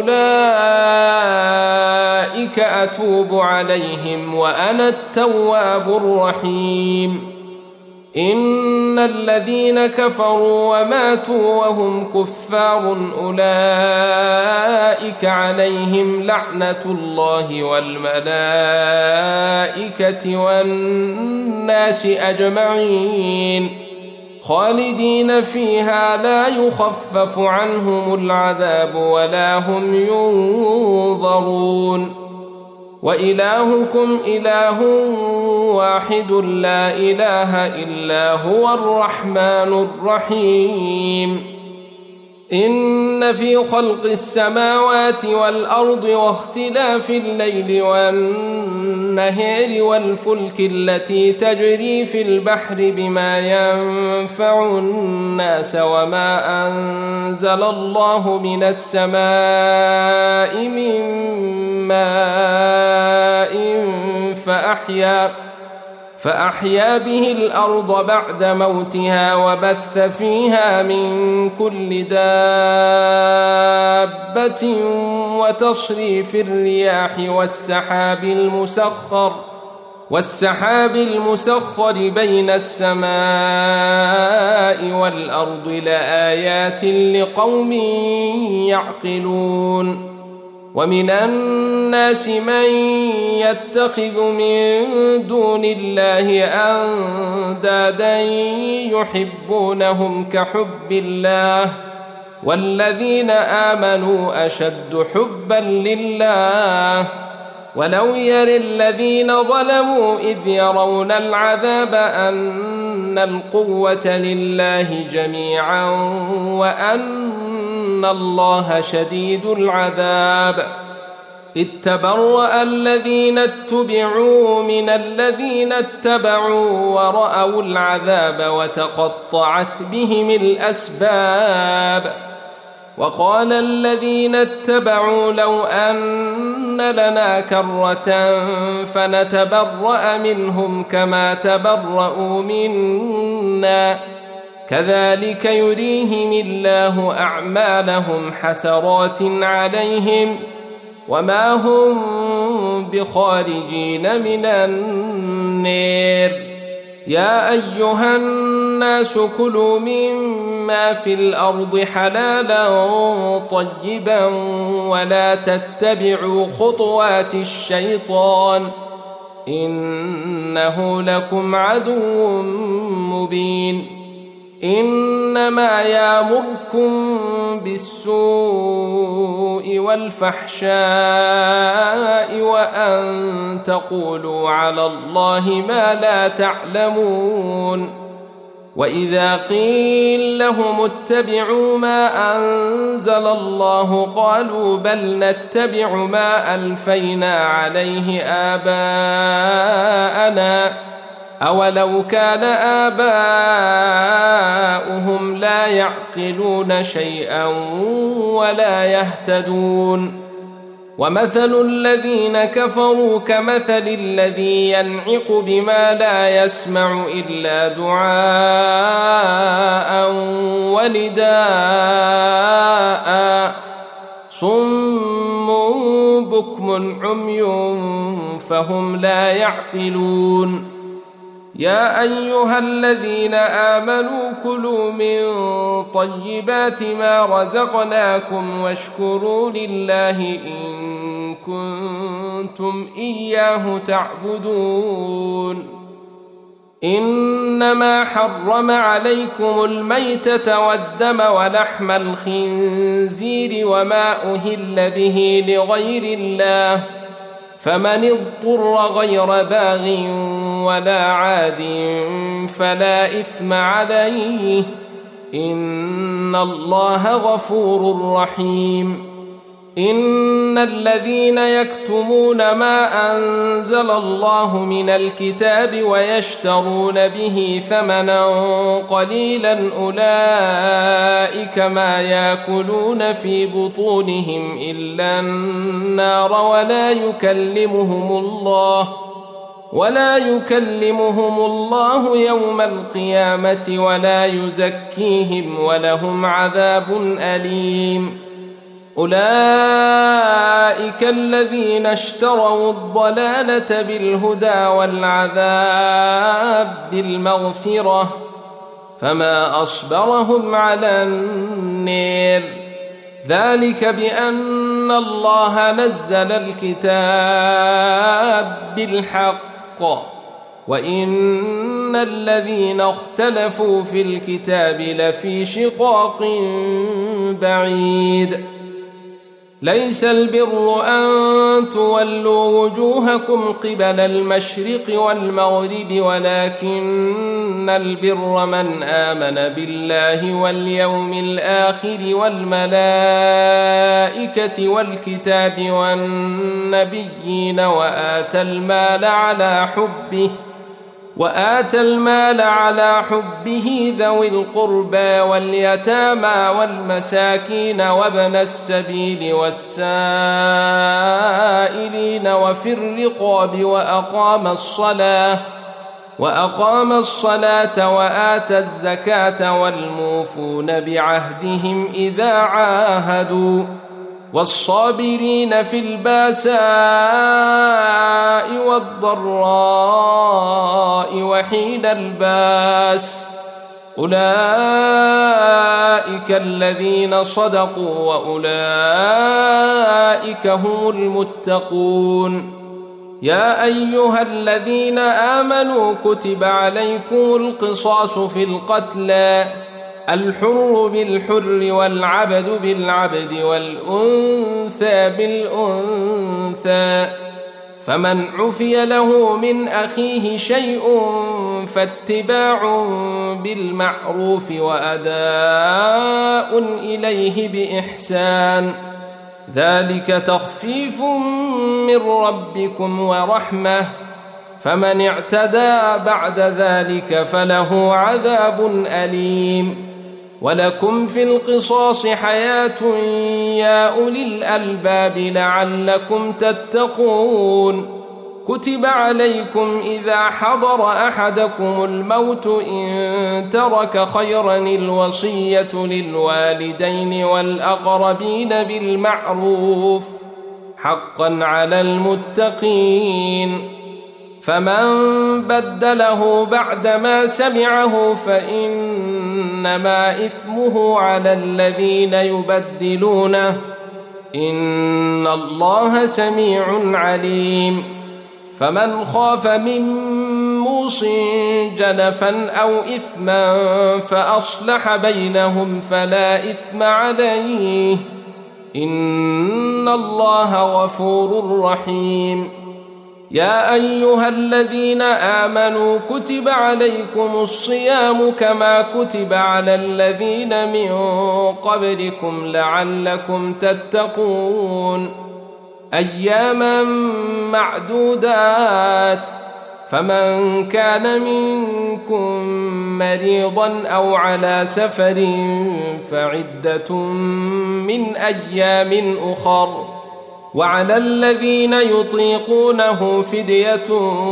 فأولئك أتوب عليهم وأنا التواب الرحيم إن الذين كفروا وماتوا وهم كفار أولئك عليهم لعنة الله والملائكة والناس أجمعين خالدين فيها لا يخفف عنهم العذاب ولا هم ينظرون وإلهكم إله واحد لا إله إلا هو الرحمن الرحيم إن في خلق السماوات والأرض واختلاف الليل والنهار والفلك التي تجري في البحر بما ينفع الناس وما أنزل الله من السماء من ماء فأحيا به الأرض بعد موتها وبث فيها من كل دابة وتصريف الرياح والسحاب المسخر بين السماء والأرض لآيات لقوم يعقلون ومن الناس من يتخذ من دون الله أندادا يحبونهم كحب الله والذين آمنوا أشد حبا لله ولو يرى الذين ظلموا إذ يرون العذاب أن القوة لله جميعا وأن الله شديد العذاب إذ تبرأ الذين اتبعوا من الذين اتبعوا ورأوا العذاب وتقطعت بهم الأسباب وقال الذين اتبعوا لو أن لنا كرة فنتبرأ منهم كما تبرأوا منا كذلك يريهم الله أعمالهم حسرات عليهم وما هم بخارجين من النار. يا أيها الناس كلوا مما في الأرض حلالا طيبا ولا تتبعوا خطوات الشيطان إنه لكم عدو مبين. إنما يأمركم بالسوء والفحشاء وأن تقولوا على الله ما لا تعلمون. وإذا قيل لهم اتبعوا ما أنزل الله قالوا بل نتبع ما ألفينا عليه آباءنا أولو كان آباؤهم لا يعقلون شيئا ولا يهتدون. ومثل الذين كفروا كمثل الذي ينعق بما لا يسمع إلا دعاء ونداء صم بكم عمي فهم لا يعقلون. يا أيها الذين آمنوا كلوا من طيبات ما رزقناكم واشكروا لله إن كنتم إياه تعبدون. إنما حرم عليكم الميتة والدم ولحم الخنزير وما أهل به لغير الله فمن اضطر غير باغ ولا عاد فلا إثم عليه إن الله غفور رحيم. إن الذين يكتمون ما أنزل الله من الكتاب ويشترون به ثمنا قليلا أولئك ما يأكلون في بطونهم إلا النار ولا يكلمهم الله يوم القيامة ولا يزكيهم ولهم عذاب أليم. أولئك الذين اشتروا الضلالة بالهدى والعذاب بالمغفرة فما أصبرهم على النار. ذلك بأن الله نزل الكتاب بالحق وإن الذين اختلفوا في الكتاب لفي شقاق بعيد. ليس البر أن تولوا وجوهكم قبل المشرق والمغرب ولكن البر من آمن بالله واليوم الآخر والملائكة والكتاب والنبيين وآتى المال على حبه ذوي القربى واليتامى والمساكين وابن السبيل والسائلين وفي الرقاب وأقام الصلاة وآتى الزكاة والموفون بعهدهم إذا عاهدوا والصابرين في الباساء والضراء وحين الباس أولئك الذين صدقوا وأولئك هم المتقون. يا أيها الذين آمنوا كتب عليكم القصاص في القتلى الحر بالحر والعبد بالعبد والأنثى بالأنثى فمن عفي له من أخيه شيء فاتباع بالمعروف وأداء إليه بإحسان ذلك تخفيف من ربكم ورحمة فمن اعتدى بعد ذلك فله عذاب أليم. ولكم في القصاص حياة يا أولي الألباب لعلكم تتقون. كتب عليكم إذا حضر أحدكم الموت إن ترك خيرا الوصية للوالدين والأقربين بالمعروف حقا على المتقين. فمن بدله بعدما سمعه فإنما إثمه على الذين يبدلونه، إن الله سميع عليم. فمن خاف من موص جنفا أو إثما فأصلح بينهم فلا إثم عليه، إن الله غفور رحيم. يا أيها الذين آمنوا كتب عليكم الصيام كما كتب على الذين من قبلكم لعلكم تتقون، أياما معدودات، فمن كان منكم مريضا أو على سفر فعدة من أيام أخر، وعلى الذين يطيقونه فدية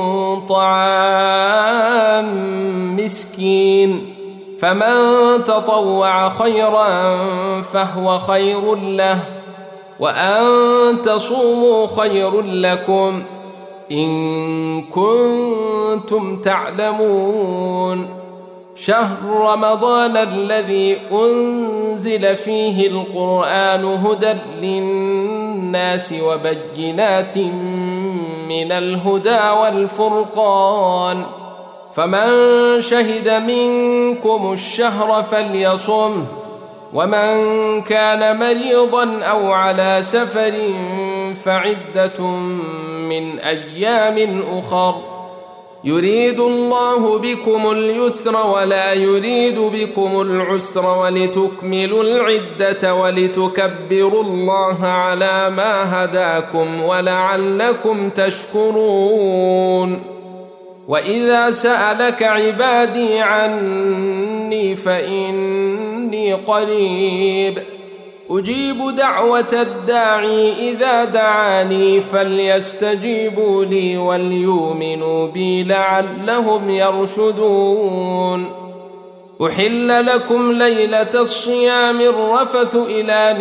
طعام مسكين، فمن تطوع خيرا فهو خير له، وأن تصوموا خير لكم إن كنتم تعلمون. شهر رمضان الذي أنزل فيه القرآن هدى للناس وبينات من الهدى والفرقان، فمن شهد منكم الشهر فليصمه، ومن كان مريضا أو على سفر فعدة من أيام أخر، يريد الله بكم اليسر ولا يريد بكم العسر ولتكملوا العدة ولتكبروا الله على ما هداكم ولعلكم تشكرون. وإذا سألك عبادي عني فإني قريب أجيب دعوة الداعي إذا دعاني فليستجيبوا لي وليؤمنوا بي لعلهم يرشدون. أحل لكم ليلة الصيام الرفث إلى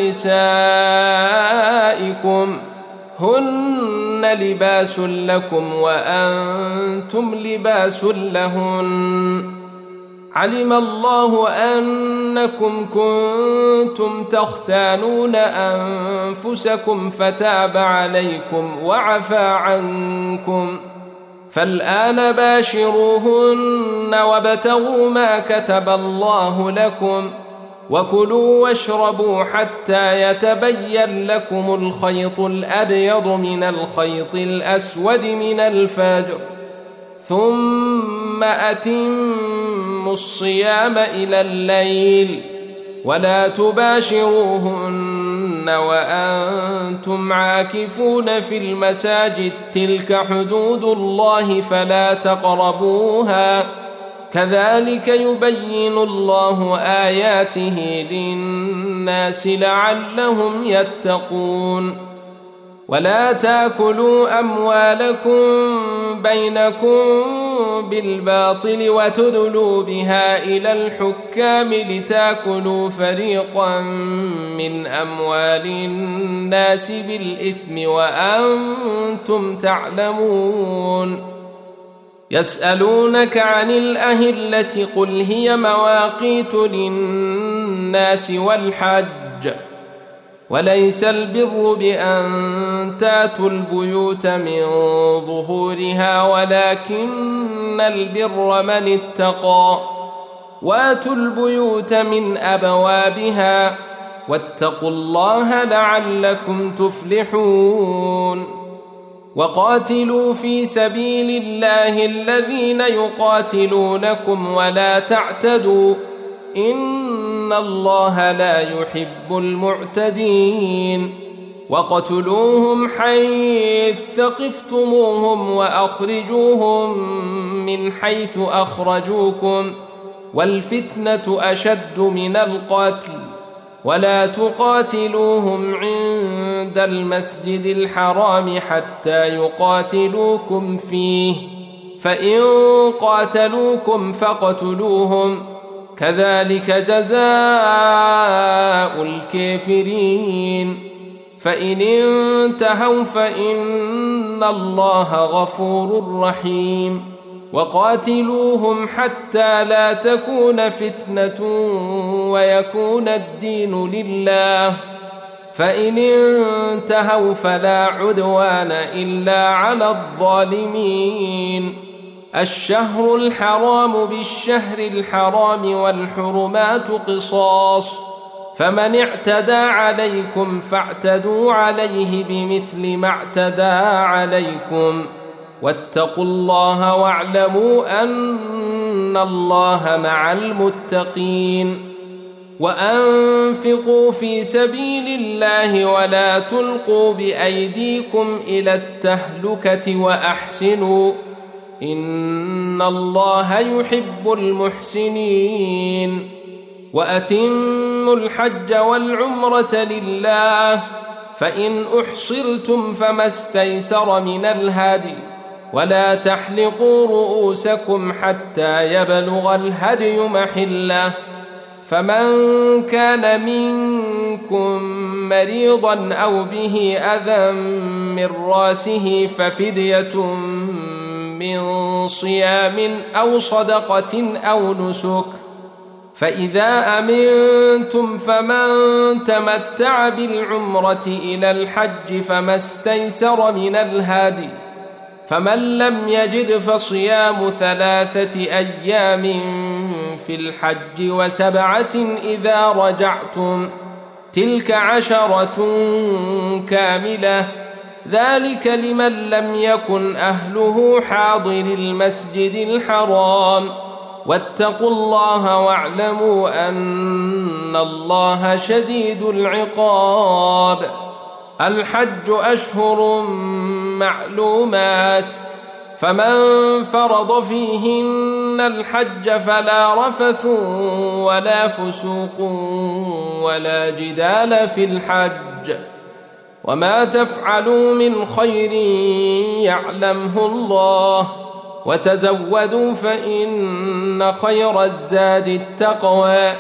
نسائكم هن لباس لكم وأنتم لباس لهن، علم الله أنكم كنتم تختانون أنفسكم فتاب عليكم وعفى عنكم، فالآن باشروهن وابتغوا ما كتب الله لكم، وكلوا واشربوا حتى يتبين لكم الخيط الأبيض من الخيط الأسود من الفجر، ثم أتموا الصيام إلى الليل، ولا تباشروهن وأنتم عاكفون في المساجد، تلك حدود الله فلا تقربوها، كذلك يبين الله آياته للناس لعلهم يتقون. ولا تاكلوا أموالكم بينكم بالباطل وتدلوا بها إلى الحكام لتاكلوا فريقا من أموال الناس بالإثم وأنتم تعلمون. يسألونك عن الأهلة قل هي مواقيت للناس والحج، وليس البر بأن تاتوا البيوت من ظهورها ولكن البر من اتقى، واتوا البيوت من أبوابها واتقوا الله لعلكم تفلحون. وقاتلوا في سبيل الله الذين يقاتلونكم ولا تعتدوا إن الله لا يحب المعتدين. وقتلوهم حيث ثقفتموهم وأخرجوهم من حيث أخرجوكم، والفتنة أشد من القتل، ولا تقاتلوهم عند المسجد الحرام حتى يقاتلوكم فيه، فإن قاتلوكم فاقتلوهم، كذلك جزاء الكافرين. فإن انتهوا فإن الله غفور رحيم وقاتلوهم حتى لا تكون فتنة ويكون الدين لله فإن انتهوا فلا عدوان إلا على الظالمين الشهر الحرام بالشهر الحرام والحرمات قصاص فمن اعتدى عليكم فاعتدوا عليه بمثل ما اعتدى عليكم واتقوا الله واعلموا أن الله مع المتقين وأنفقوا في سبيل الله ولا تلقوا بأيديكم إلى التهلكة وأحسنوا إن الله يحب المحسنين وأتموا الحج والعمرة لله فإن أحصرتم فما استيسر من الهدي ولا تحلقوا رؤوسكم حتى يبلغ الهدي محله فمن كان منكم مريضا أو به أذى من راسه ففدية من صيام أو صدقة أو نسك فإذا أمنتم فمن تمتع بالعمرة إلى الحج فما استيسر من الهدي فمن لم يجد فصيام 3 أيام في الحج و7 إذا رجعتم تلك 10 كاملة ذلك لمن لم يكن أهله حاضر المسجد الحرام واتقوا الله واعلموا أن الله شديد العقاب الحج أشهر معلومات فمن فرض فيهن الحج فلا رفث ولا فسوق ولا جدال في الحج وما تفعلوا من خير يعلمه الله وتزودوا فإن خير الزاد التقوى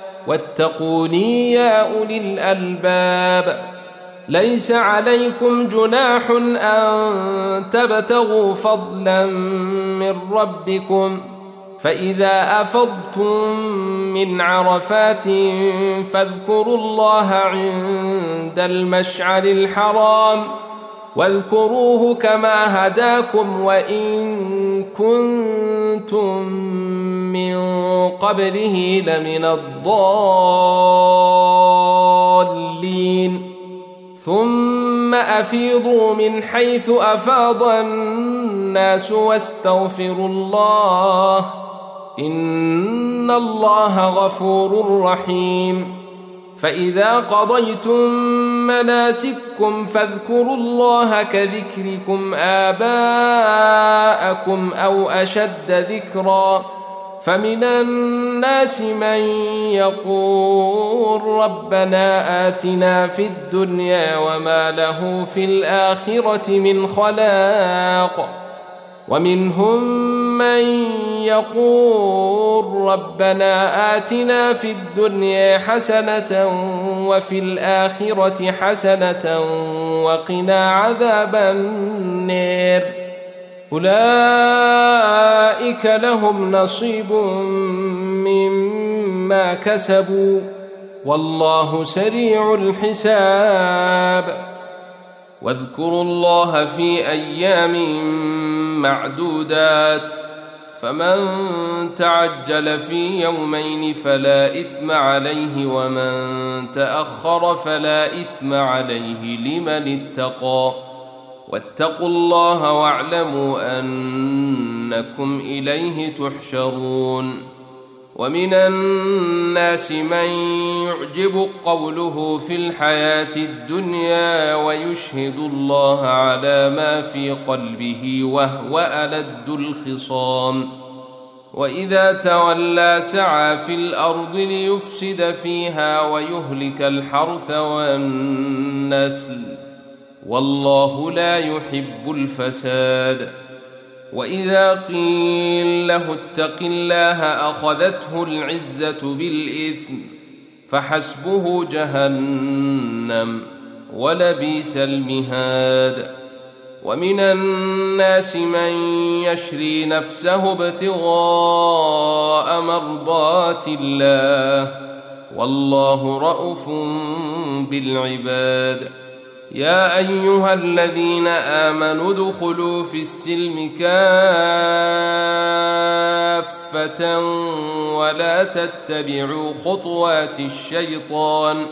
واتقوني يا أولي الألباب ليس عليكم جناح أن تبتغوا فضلا من ربكم فإذا أفضتم من عرفات فاذكروا الله عند المشعر الحرام واذكروه كما هداكم وإن كنتم من قبله لمن الضالين ثم أفيضوا من حيث أفاض الناس واستغفروا الله إن الله غفور رحيم فإذا قضيتم مناسككم فاذكروا الله كذكركم آباءكم أو أشد ذكرا فمن الناس من يقول ربنا آتنا في الدنيا وما له في الآخرة من خلاق ومنهم من يقول ربنا آتنا في الدنيا حسنة وفي الآخرة حسنة وقنا عذاب النار أولئك لهم نصيب مما كسبوا والله سريع الحساب واذكروا الله في أيام معدودات فمن تعجل في يومين فلا إثم عليه ومن تأخر فلا إثم عليه لمن اتقى واتقوا الله واعلموا أنكم إليه تحشرون ومن الناس من يعجب قوله في الحياة الدنيا ويشهد الله على ما في قلبه وهو ألد الخصام وإذا تولى سعى في الأرض ليفسد فيها ويهلك الحرث والنسل والله لا يحب الفساد وإذا قيل له اتق الله أخذته العزة بالإثم فحسبه جهنم ولبئس المهاد. ومن الناس من يشري نفسه ابتغاء مرضات الله والله رءوف بالعباد. يا أيها الذين آمنوا ادخلوا في السلم كافة ولا تتبعوا خطوات الشيطان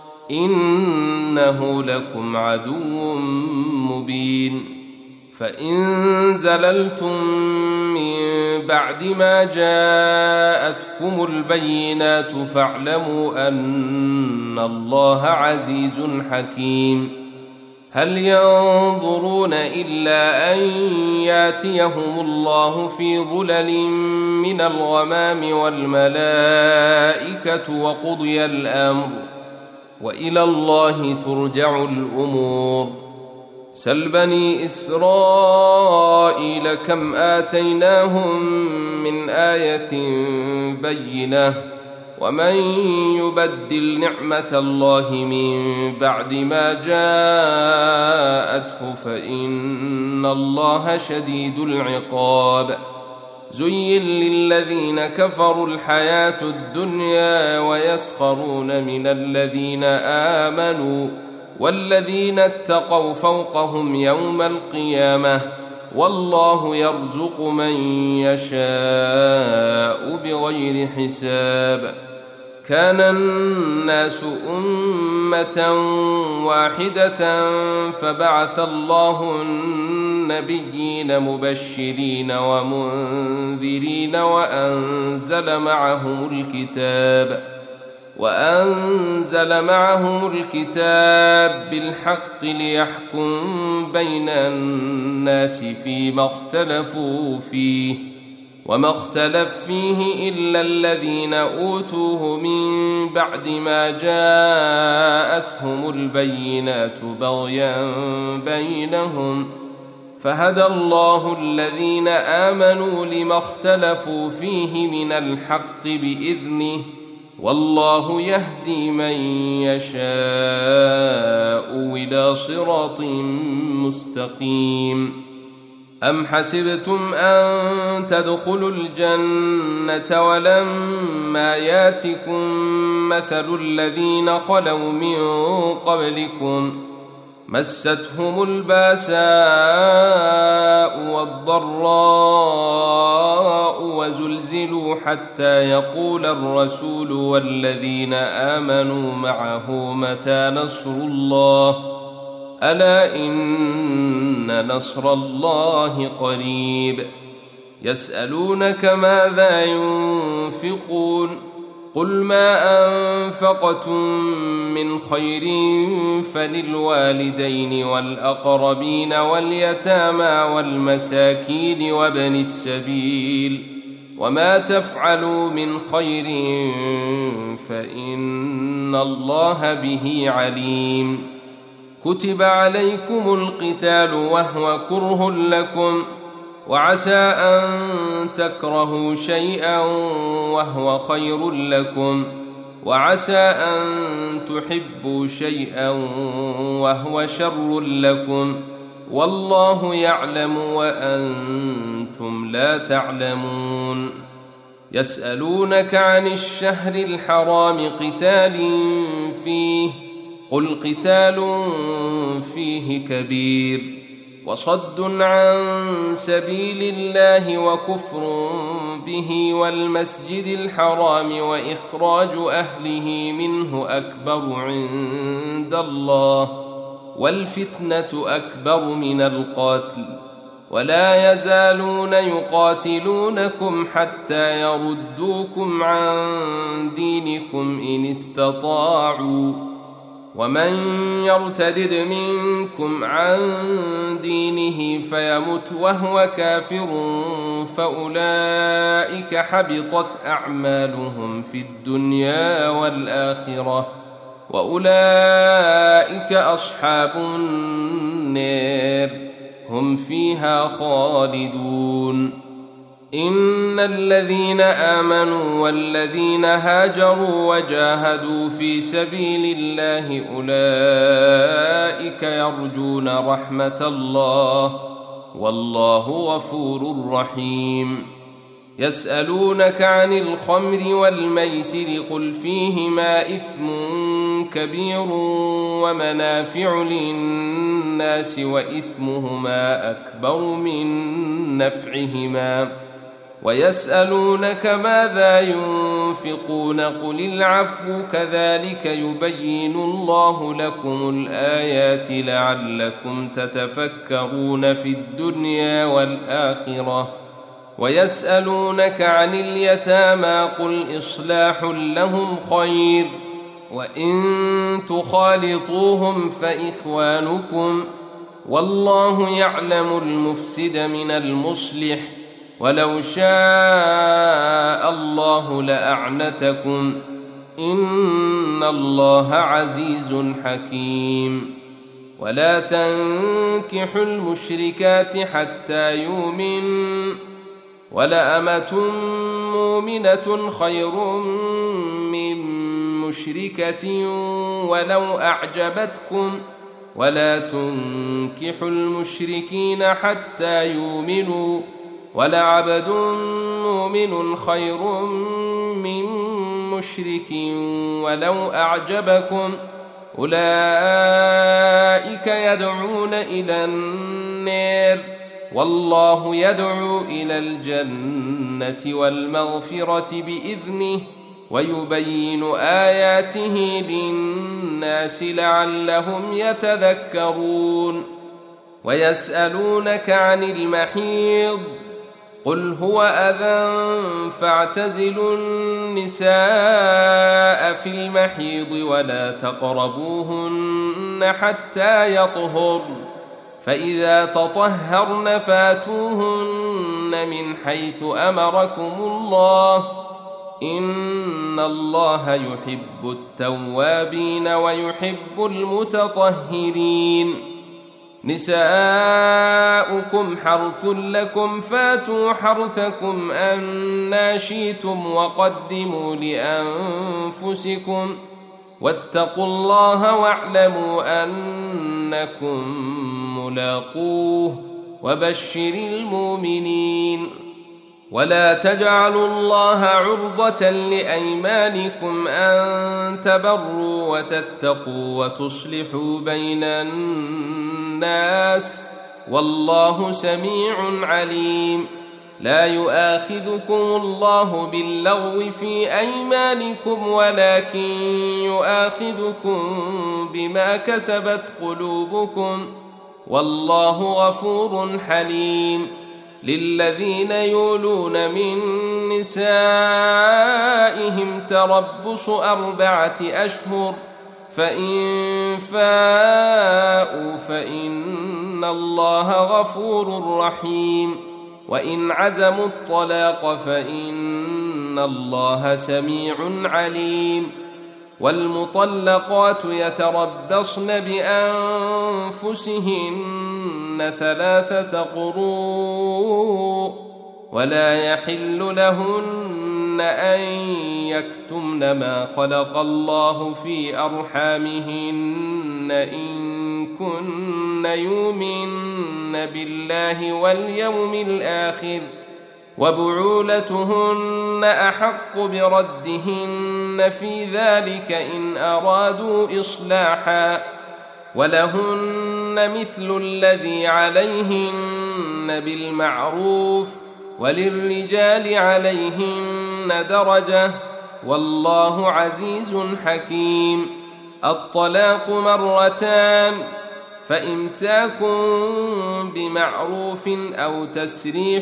إنه لكم عدو مبين. فإن زللتم من بعد ما جاءتكم البينات فاعلموا أن الله عزيز حكيم. هل ينظرون إلا أن ياتيهم الله في ظلل من الغمام والملائكة وقضي الأمر وإلى الله ترجع الأمور. سل بني إسرائيل كم آتيناهم من آية بينة ومن يبدل نعمة الله من بعد ما جاءته فإن الله شديد العقاب. زين للذين كفروا الحياة الدنيا ويسخرون من الذين آمنوا والذين اتقوا فوقهم يوم القيامة والله يرزق من يشاء بغير حساب. كان الناس أمة واحدة فبعث الله النبيين مبشرين ومنذرين وأنزل معهم الكتاب بالحق ليحكم بين الناس فيما اختلفوا فيه وما اختلف فيه إلا الذين أوتوه من بعد ما جاءتهم البينات بغيا بينهم فهدى الله الذين آمنوا لما اختلفوا فيه من الحق بإذنه والله يهدي من يشاء إلى صراط مستقيم. أم حسبتم أن تدخلوا الجنة ولما ياتكم مثل الذين خلوا من قبلكم مستهم الباساء والضراء وزلزلوا حتى يقول الرسول والذين آمنوا معه متى نصر الله ألا إن نصر الله قريب. يسألونك ماذا ينفقون قل ما أنفقتم من خير فللوالدين والأقربين واليتامى والمساكين وابن السبيل وما تفعلوا من خير فإن الله به عليم. كتب عليكم القتال وهو كره لكم وعسى أن تكرهوا شيئا وهو خير لكم وعسى أن تحبوا شيئا وهو شر لكم والله يعلم وأنتم لا تعلمون. يسألونك عن الشهر الحرام قتال فيه قل قتال فيه كبير وصد عن سبيل الله وكفر به والمسجد الحرام وإخراج أهله منه أكبر عند الله والفتنة أكبر من القتل ولا يزالون يقاتلونكم حتى يردوكم عن دينكم إن استطاعوا ومن يرتدد منكم عن دينه فيمت وهو كافر فأولئك حبطت أعمالهم في الدنيا والآخرة وأولئك أصحاب النار هم فيها خالدون. إن الذين آمنوا والذين هاجروا وجاهدوا في سبيل الله أولئك يرجون رحمة الله والله غفور رحيم. يسألونك عن الخمر والميسر قل فيهما إثم كبير ومنافع للناس وإثمهما أكبر من نفعهما ويسألونك ماذا ينفقون قل العفو كذلك يبين الله لكم الآيات لعلكم تتفكرون في الدنيا والآخرة. ويسألونك عن اليتامى قل إصلاح لهم خير وإن تخالطوهم فإخوانكم والله يعلم المفسد من المصلح ولو شاء الله لأعنتكم إن الله عزيز حكيم. ولا تنكحوا المشركات حتى يؤمنوا ولأمة مؤمنة خير من مشركة ولو أعجبتكم ولا تنكحوا المشركين حتى يؤمنوا ولعبد مؤمن خير من مشرك ولو أعجبكم أولئك يدعون إلى النار والله يدعو إلى الجنة والمغفرة بإذنه ويبين آياته للناس لعلهم يتذكرون. ويسألونك عن المحيض قل هو أذى فاعتزلوا النساء في المحيض ولا تقربوهن حتى يطهرن فإذا تطهرن فاتوهن من حيث أمركم الله إن الله يحب التوابين ويحب المتطهرين. نساؤكم حرث لكم فاتوا حرثكم أنى شئتم وقدموا لأنفسكم واتقوا الله واعلموا أنكم ملاقوه وبشر المؤمنين. ولا تجعلوا الله عرضة لأيمانكم أن تبروا وتتقوا وتصلحوا بين الناس والله سميع عليم. لا يؤاخذكم الله باللغو في أيمانكم ولكن يؤاخذكم بما كسبت قلوبكم والله غفور حليم. للذين يولون من نسائهم تربص 4 أشهر فإن فاءوا فإن الله غفور رحيم. وإن عزموا الطلاق فإن الله سميع عليم. والمطلقات يتربصن بأنفسهن 3 قروء ولا يحل لهن أن يكتمن ما خلق الله في أرحامهن إن كن يؤمن بالله واليوم الآخر وبعولتهن أحق بردهن في ذلك إن أرادوا إصلاحا ولهن مثل الذي عليهن بالمعروف وللرجال عليهن درجة والله عزيز حكيم. الطلاق 2 فإمساك بمعروف أو تسريح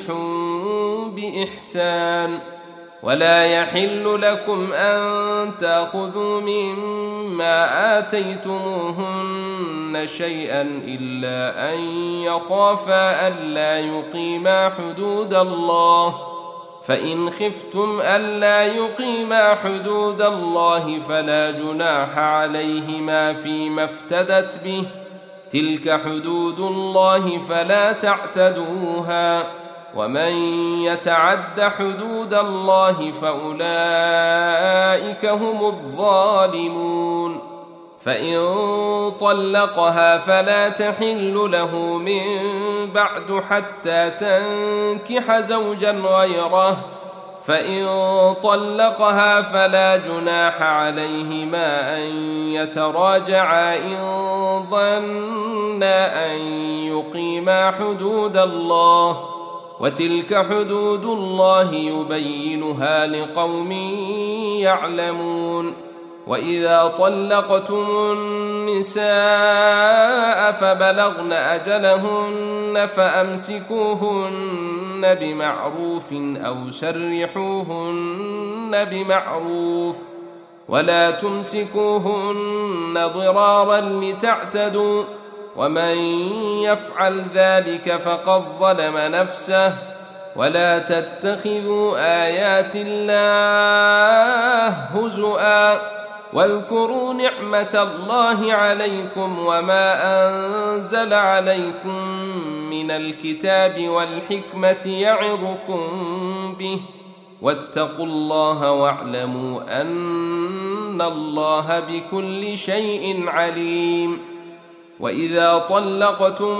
بإحسان. ولا يحل لكم أن تأخذوا مما آتيتموهن شيئا إلا أن يخافا ألا يقيما حدود الله فإن خفتم ألا يقيما حدود الله فلا جناح عليهما فيما افتدت به تلك حدود الله فلا تعتدوها ومن يتعد حدود الله فأولئك هم الظالمون. فإن طلقها فلا تحل له من بعد حتى تنكح زوجا غيره، فإن طلقها فلا جناح عليهما أن يتراجعا إن ظنا أن يقيما حدود الله، وتلك حدود الله يبينها لقوم يعلمون. وإذا طلقتم النساء فبلغن أجلهن فأمسكوهن بمعروف أو سرحوهن بمعروف، ولا تمسكوهن ضرارا لتعتدوا، ومن يفعل ذلك فقد ظلم نفسه. ولا تتخذوا آيات الله هزؤا، واذكروا نعمة الله عليكم وما أنزل عليكم من الكتاب والحكمة يعظكم به، واتقوا الله واعلموا أن الله بكل شيء عليم. وإذا طلقتم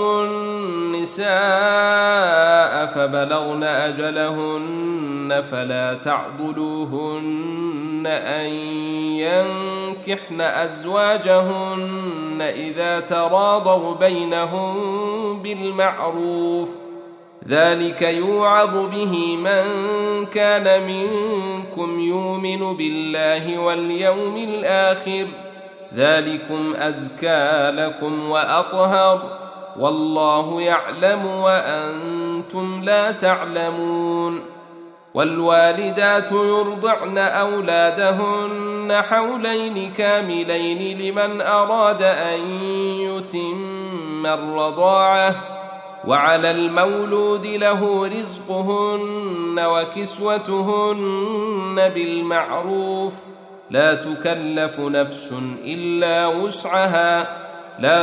النساء فبلغن أجلهن فلا تعضلوهن أن ينكحن أزواجهن إذا تراضوا بينهم بالمعروف، ذلك يوعظ به من كان منكم يؤمن بالله واليوم الآخر، ذلكم أزكى لكم وأطهر، والله يعلم وأنتم لا تعلمون. والوالدات يرضعن أولادهن حولين كاملين لمن أراد أن يتم الرضاعة، وعلى المولود له رزقهن وكسوتهن بالمعروف، لا تكلف نفس إلا وسعها، لا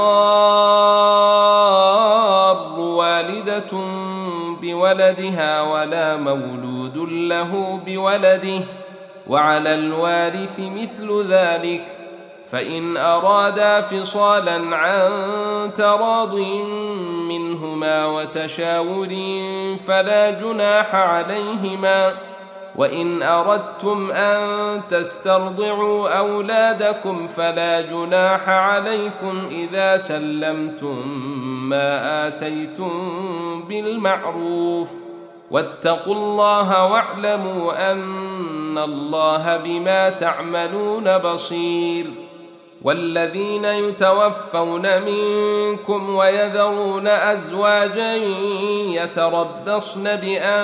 تضار والدة بولدها ولا مولود له بولده، وعلى الوارث مثل ذلك، فإن أرادا فصالا عن تراض منهما وتشاور فلا جناح عليهما. وإن أردتم أن تسترضعوا أولادكم فلا جناح عليكم إذا سلمتم ما آتيتم بالمعروف، واتقوا الله واعلموا أن الله بما تعملون بصير. والذين يتوفون منكم ويذرون أزواجا يتربصن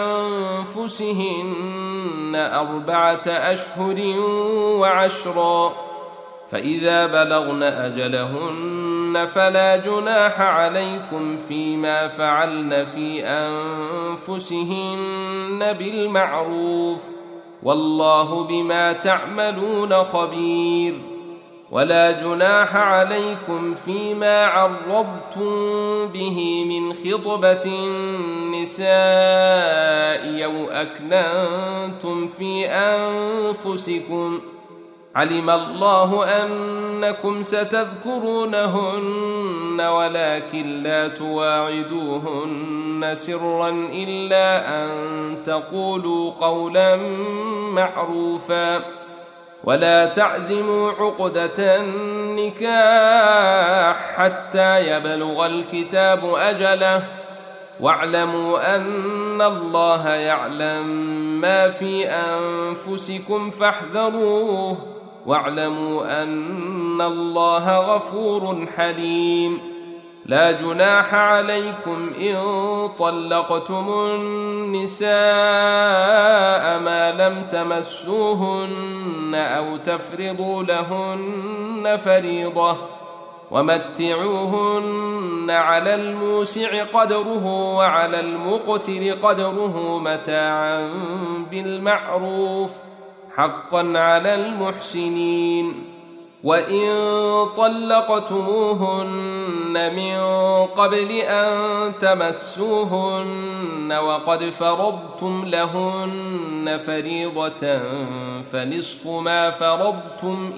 بأنفسهن 4 أشهر و10، فإذا بلغن أجلهن فلا جناح عليكم فيما فعلن في أنفسهن بالمعروف، والله بما تعملون خبير. ولا جناح عليكم فيما عرضتم به من خطبة النساء أو أكننتم في أنفسكم، علم الله أنكم ستذكرونهن ولكن لا تواعدوهن سرا إلا أن تقولوا قولا معروفا، ولا تعزموا عقدة النكاح حتى يبلغ الكتاب أجله، واعلموا أن الله يعلم ما في أنفسكم فاحذروه، واعلموا أن الله غفور حليم. لا جناح عليكم إن طلقتم النساء ما لم تمسوهن أو تفرضوا لهن فريضة، ومتعوهن على الموسع قدره وعلى المقتر قدره متاعا بالمعروف، حقا على المحسنين. وإن طلقتموهن من قبل أن تمسوهن وقد فرضتم لهن فريضة فنصف ما فرضتم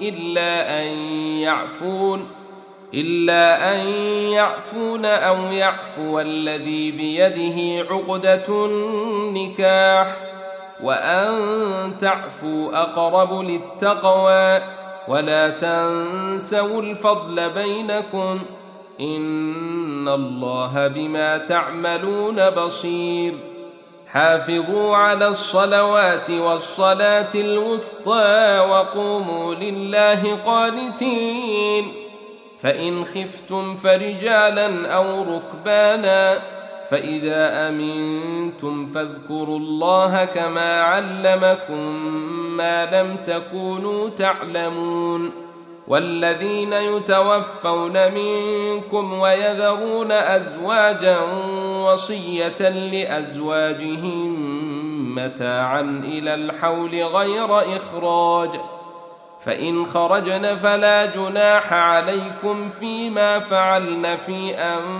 إلا أن يعفون أو يعفو الذي بيده عقدة النكاح وأن تعفوا أقرب للتقوى ولا تنسوا الفضل بينكم إن الله بما تعملون بصير حافظوا على الصلوات والصلاة الوسطى وقوموا لله قانتين فإن خفتم فرجالا أو ركبانا فإذا أمنتم فاذكروا الله كما علمكم ما لم تكونوا تعلمون والذين يتوفون منكم ويذرون أزواجا وصية لأزواجهم متاعا إلى الحول غير إخراج فإن خرجن فلا جناح عليكم فيما فعلن في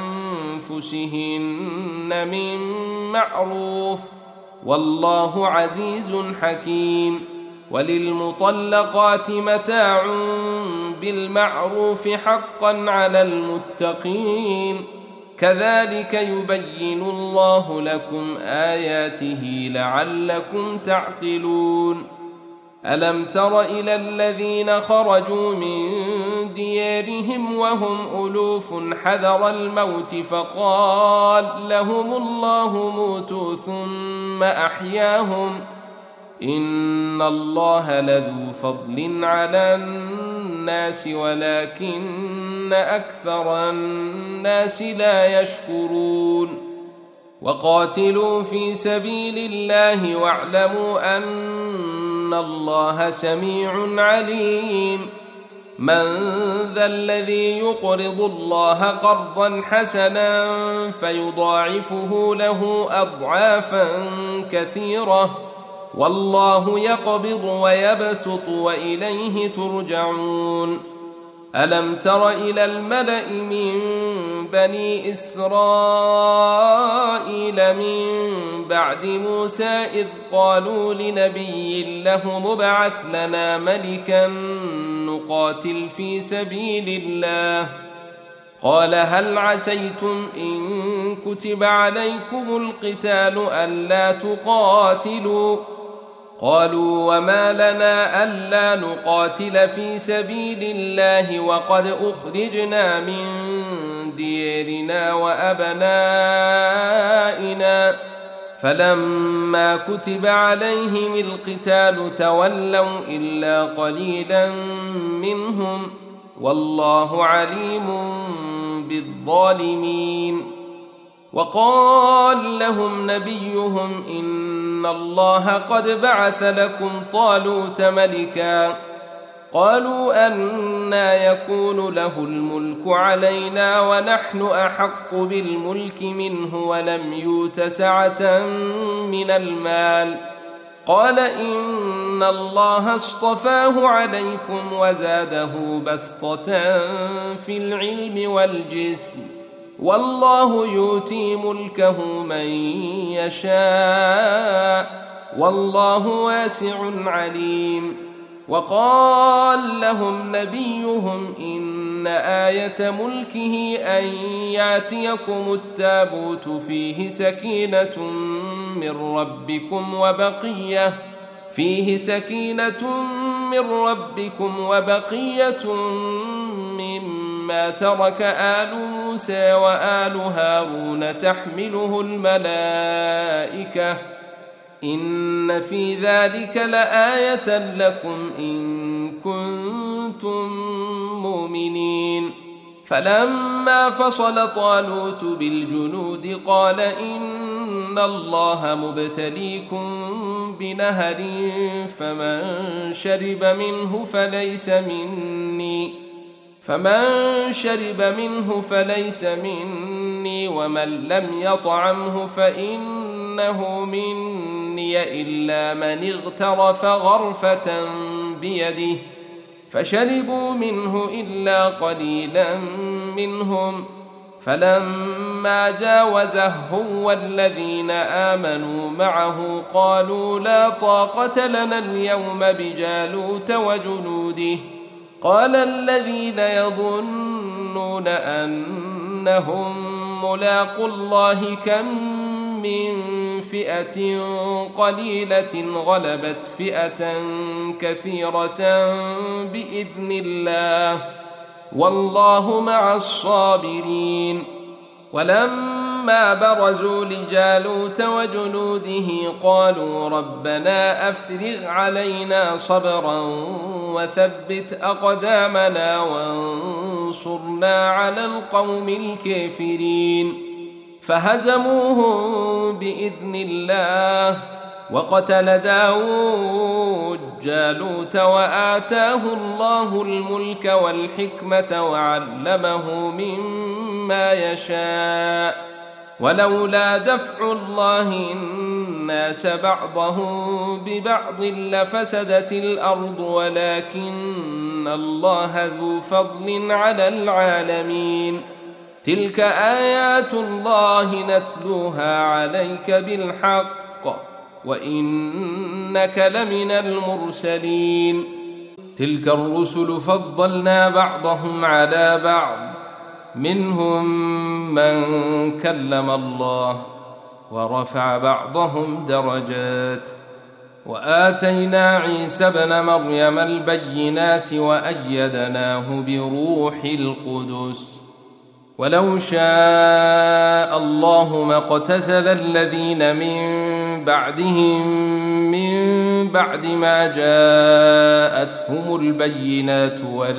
أنفسهن من معروف والله عزيز حكيم وللمطلقات متاع بالمعروف حقا على المتقين كذلك يبين الله لكم آياته لعلكم تعقلون ألم تر إلى الذين خرجوا من ديارهم وهم ألوف حذر الموت فقال لهم الله موتوا ثم أحياهم إن الله لذو فضل على الناس ولكن أكثر الناس لا يشكرون وقاتلوا في سبيل الله واعلموا أن الله سميع عليم من ذا الذي يقرض الله قرضا حسنا فيضاعفه له أضعافا كثيرة والله يقبض ويبسط وإليه ترجعون ألم تر إلى الملأ من بني إسرائيل من بعد موسى إذ قالوا لنبي له مبعث لنا ملكا نقاتل في سبيل الله قال هل عسيتم إن كتب عليكم القتال ألا تقاتلوا قالوا وما لنا ألا نقاتل في سبيل الله وقد أخرجنا من ديارنا وأبنائنا فلما كتب عليهم القتال تولوا إلا قليلا منهم والله عليم بالظالمين وقال لهم نبيهم إن الله قد بعث لكم طالوت ملكا قالوا أنى يكون له الملك علينا ونحن أحق بالملك منه ولم يؤت سعة من المال قال إن الله اصطفاه عليكم وزاده بسطة في العلم والجسم والله يؤتي ملكه من يشاء والله واسع عليم وقال لهم نبيهم إن آية ملكه أن يأتيكم التابوت فيه سكينة من ربكم وبقية مما ترك آل موسى وآل هارون تحمله الملائكة إن في ذلك لآية لكم إن كنتم مؤمنين فلما فصل طالوت بالجنود قال إن الله مبتليكم بنهر فمن شرب منه فليس مني ومن لم يطعمه فإنه مني إلا من اغترف غرفة بيده فشربوا منه إلا قليلا منهم، فلما جاوزه هو والذين آمنوا معه قالوا لا طاقة لنا اليوم بجالوت وجنوده. قال الذين يظنون أنهم ملاقو الله كم من فئة قليلة غلبت فئة كثيرة بإذن الله والله مع الصابرين. ولما برزوا لجالوت وجنوده قالوا ربنا أفرغ علينا صبرا وثبت أقدامنا وانصرنا على القوم الكافرين. فهزموهم بإذن الله، وقتل داود جالوت وآتاه الله الملك والحكمة وعلمه مما يشاء، ولولا دفع الله الناس بعضهم ببعض لفسدت الأرض ولكن الله ذو فضل على العالمين. تلك آيات الله نتلوها عليك بالحق وإنك لمن المرسلين. تلك الرسل فضلنا بعضهم على بعض، منهم من كلم الله ورفع بعضهم درجات، وآتينا عيسى ابن مريم البينات وأيدناه بروح القدس. ولو شاء الله ما اقتتل الذين من بعدهم من بعد ما جاءتهم البينات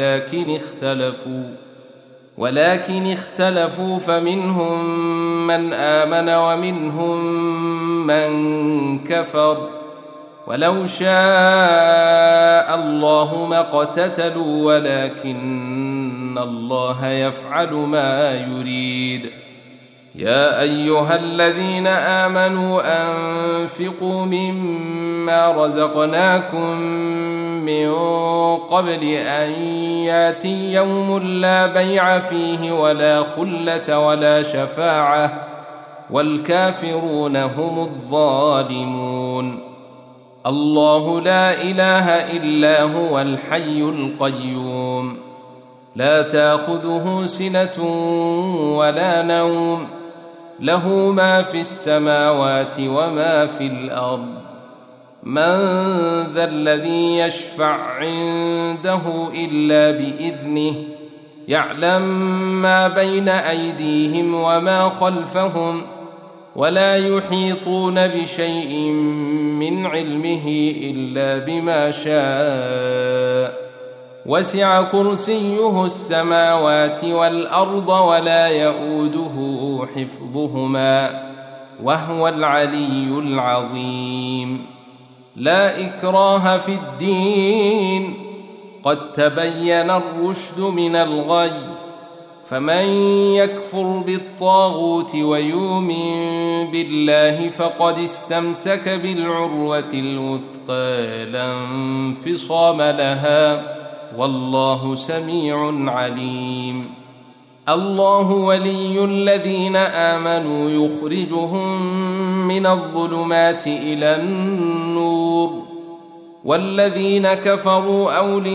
ولكن اختلفوا فمنهم من آمن ومنهم من كفر. ولو شاء الله ما اقتتلوا ولكن الله يفعل ما يريد. يا أيها الذين آمنوا أنفقوا مما رزقناكم من قبل أن يأتي يوم لا بيع فيه ولا خلة ولا شفاعة والكافرون هم الظالمون. الله لا إله إلا هو الحي القيوم، لا تأخذه سنة ولا نوم، له ما في السماوات وما في الأرض. من ذا الذي يشفع عنده إلا بإذنه، يعلم ما بين أيديهم وما خلفهم، ولا يحيطون بشيء من علمه إلا بما شاء. وسع كرسيه السماوات والأرض ولا يؤوده حفظهما وهو العلي العظيم. لا إكراه في الدين، قد تبين الرشد من الغي، فمن يكفر بالطاغوت ويؤمن بالله فقد استمسك بالعروة الوثقى لا انفصام لها، والله سميع عليم. الله ولي الذين آمنوا يخرجهم من الظلمات إلى النور، والذين كفروا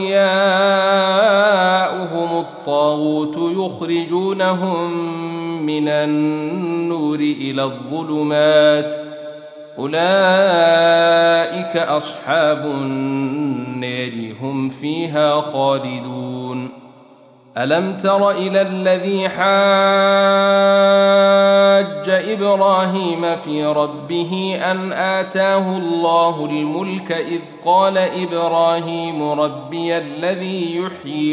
أولياؤهم الطاغوت يخرجونهم من النور إلى الظلمات، أولئك أصحاب النار هم فيها خالدون. ألم تر إلى الذي حاج إبراهيم في ربه أن آتاه الله الملك إذ قال إبراهيم ربي الذي يحيي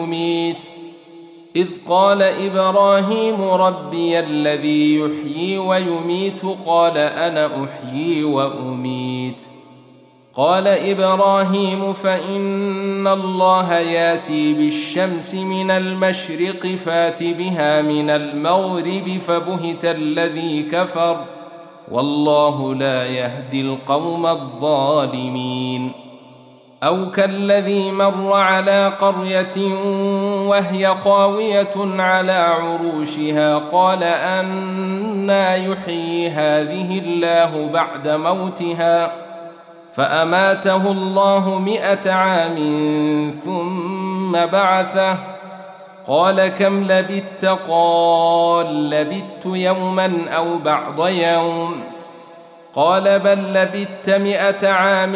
ويميت قال أنا أحيي وأميت. قال إبراهيم فإن الله ياتي بالشمس من المشرق فات بها من المغرب فبهت الذي كفر، والله لا يهدي القوم الظالمين. أو كالذي مر على قرية وهي خاوية على عروشها قال أنى يحيي هذه الله بعد موتها فأماته الله 100 عام ثم بعثه قال كم لبثت قال لبثت يوما أو بعض يوم قال بل لبثت 100 عام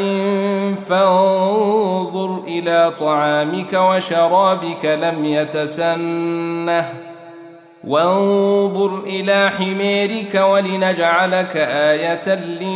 فانظر إلى طعامك وشرابك لم يتسنه وانظر إلى حميرك ولنجعلك آية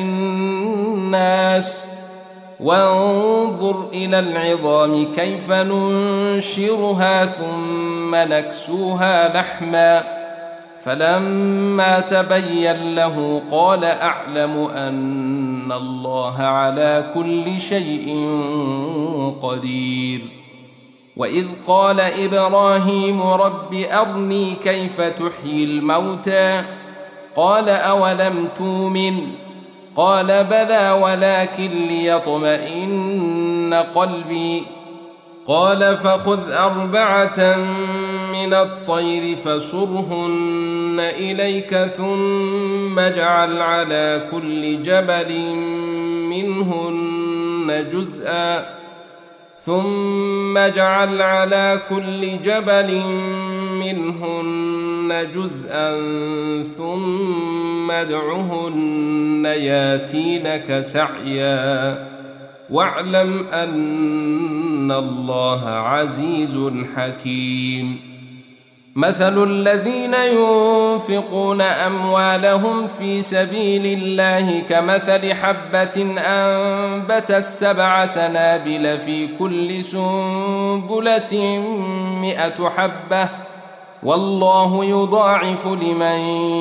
للناس وانظر إلى العظام كيف ننشرها ثم نكسوها لحما فلما تبين له قال أعلم أن الله على كل شيء قدير وإذ قال إبراهيم رب أرني كيف تحيي الموتى قال أولم تؤمن قال بلى ولكن ليطمئن قلبي قال فخذ 4 من الطير فصرهن إليك ثم اجعل على كل جبل منهن جزءا ثم ادعهن ياتينك سعيا واعلم أن الله عزيز حكيم مثل الذين ينفقون أموالهم في سبيل الله كمثل حبة أنبتت 7 سنابل في كل سنبلة 100 حبة والله يضاعف لمن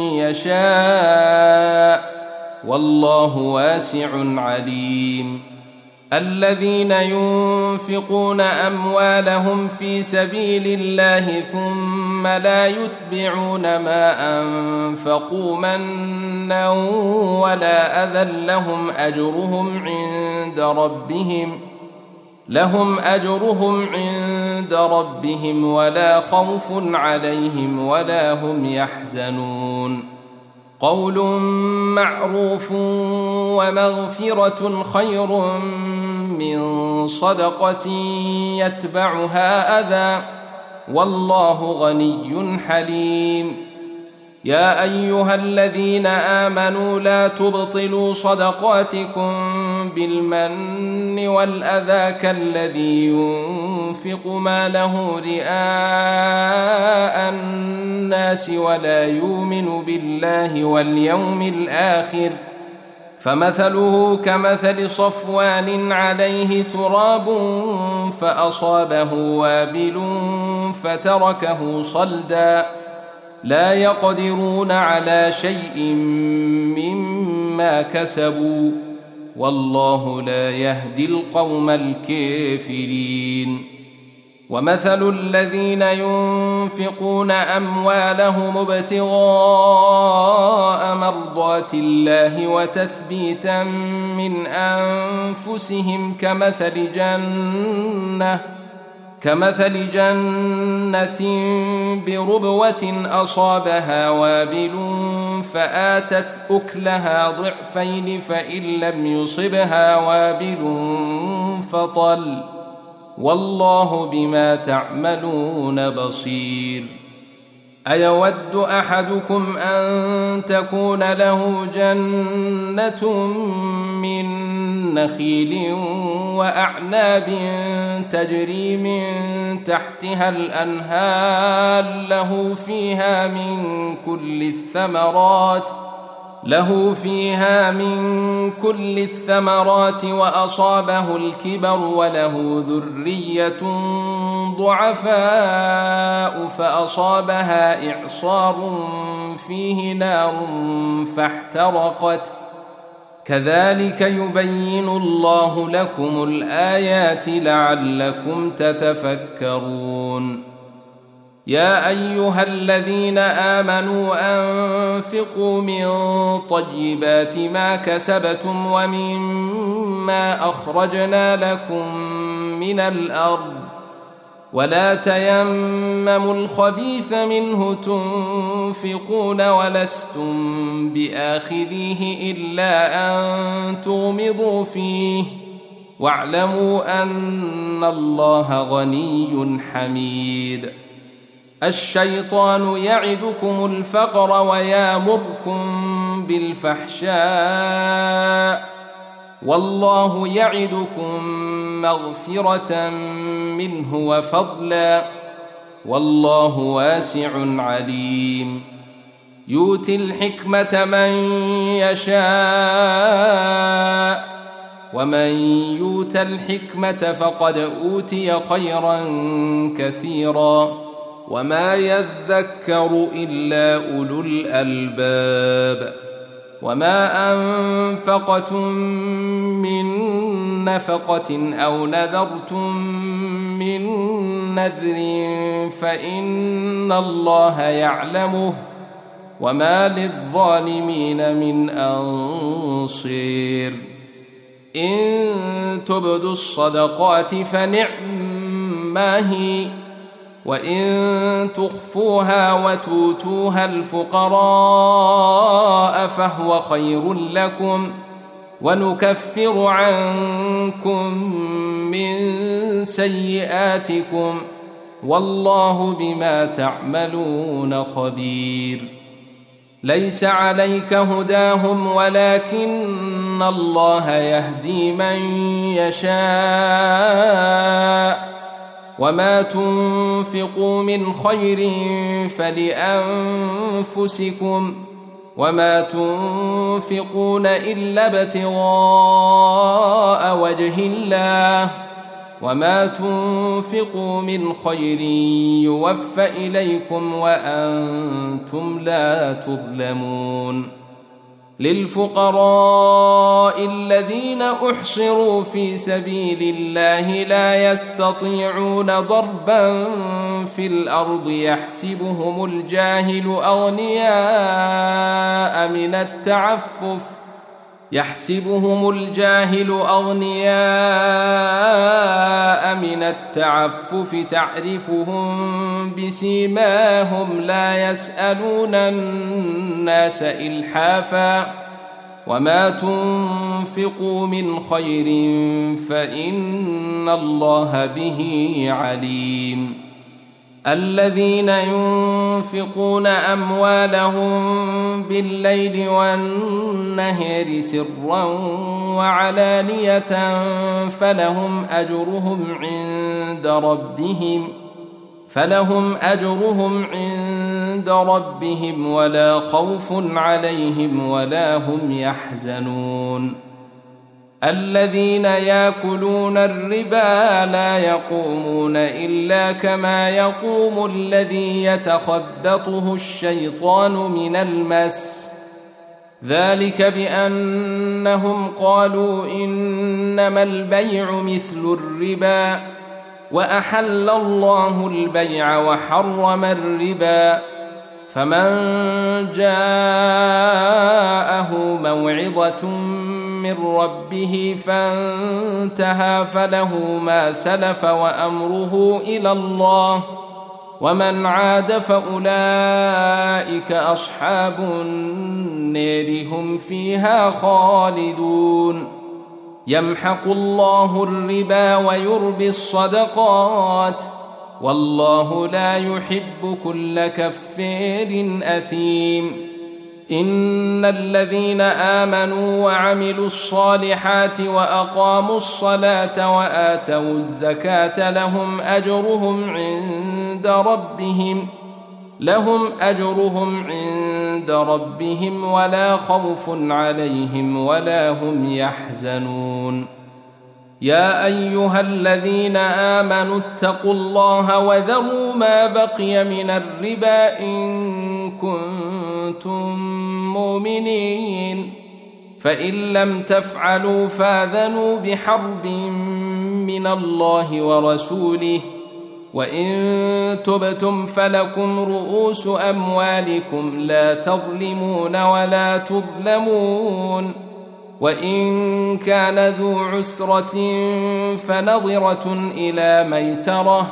يشاء والله واسع عليم الذين ينفقون أموالهم في سبيل الله ثم لا يتبعون ما أنفقوا منا ولا أذى لهم أجرهم عند ربهم ولا خوف عليهم ولا هم يحزنون قول معروف ومغفرة خير من صدقة يتبعها أذى والله غني حليم يا أيها الذين آمنوا لا تبطلوا صدقاتكم بالمن والأذى كالذي ينفق ماله رئاء الناس ولا يؤمن بالله واليوم الآخر فمثله كمثل صفوان عليه تراب فأصابه وابل فتركه صلدا لا يقدرون على شيء مما كسبوا والله لا يهدي القوم الكافرين ومثل الذين ينفقون أموالهم ابتغاء مرضات الله وتثبيتا من أنفسهم كمثل جنة بربوة أصابها وابل فآتت أكلها ضعفين فإن لم يصبها وابل فطل والله بما تعملون بصير أيود أحدكم أن تكون له جنة من نخيل وأعناب تجري من تحتها الأنهار له فيها من كل الثمرات وأصابه الكبر وله ذرية ضعفاء فأصابها إعصار فيه نار فاحترقت كذلك يبين الله لكم الآيات لعلكم تتفكرون يا أيها الذين آمنوا أنفقوا من طيبات ما كسبتم ومما مما أخرجنا لكم من الأرض ولا تيمموا الخبيث منه تنفقون ولستم بآخذيه إلا أن تغمضوا فيه واعلموا أن الله غني حميد. الشيطان يعدكم الفقر ويامركم بالفحشاء والله يعدكم مغفرة منه وفضلا والله واسع عليم. يؤتي الحكمة من يشاء ومن يؤت الحكمة فقد أوتي خيرا كثيرا وما يذكر إلا أولو الألباب. وما أنفقتم من نفقة أو نذرتم من نذر فإن الله يعلمه وما للظالمين من أنصير. إن تبدوا الصدقات فنعما هي وإن تخفوها وتؤتوها الفقراء فهو خير لكم ونكفر عنكم من سيئاتكم والله بما تعملون خبير. ليس عليك هداهم ولكن الله يهدي من يشاء وما تنفقوا من خير فلأنفسكم وما تنفقون إلا ابتغاء وجه الله وما تنفقوا من خير يوفى إليكم وأنتم لا تظلمون. للفقراء الذين أحصروا في سبيل الله لا يستطيعون ضربا في الأرض يحسبهم الجاهل أغنياء من التعفف تعرفهم بسيماهم لا يسألون الناس إلحافا وما تنفقوا من خير فإن الله به عليم. الذين ينفقون أموالهم بالليل والنهار سرا وعلانية فلهم أجرهم عند ربهم ولا خوف عليهم ولا هم يحزنون. الذين يأكلون الربا لا يقومون إلا كما يقوم الذي يتخبطه الشيطان من المس ذلك بأنهم قالوا إنما البيع مثل الربا وأحل الله البيع وحرم الربا فمن جاءه موعظة من ربه فانتهى فله ما سلف وأمره إلى الله ومن عاد فأولئك أصحاب النار هم فيها خالدون. يمحق الله الربا ويربي الصدقات والله لا يحب كل كفار أثيم. إن الذين آمنوا وعملوا الصالحات وأقاموا الصلاة وآتوا الزكاة لهم أجرهم عند ربهم ولا خوف عليهم ولا هم يحزنون. يا أيها الذين آمنوا اتقوا الله وذروا ما بقي من الربا إن كنتم مؤمنين فإن لم تفعلوا فاذنوا بحرب من الله ورسوله وإن تبتم فلكم رؤوس أموالكم لا تظلمون ولا تظلمون وإن كان ذو عسرة فنظرة إلى ميسرة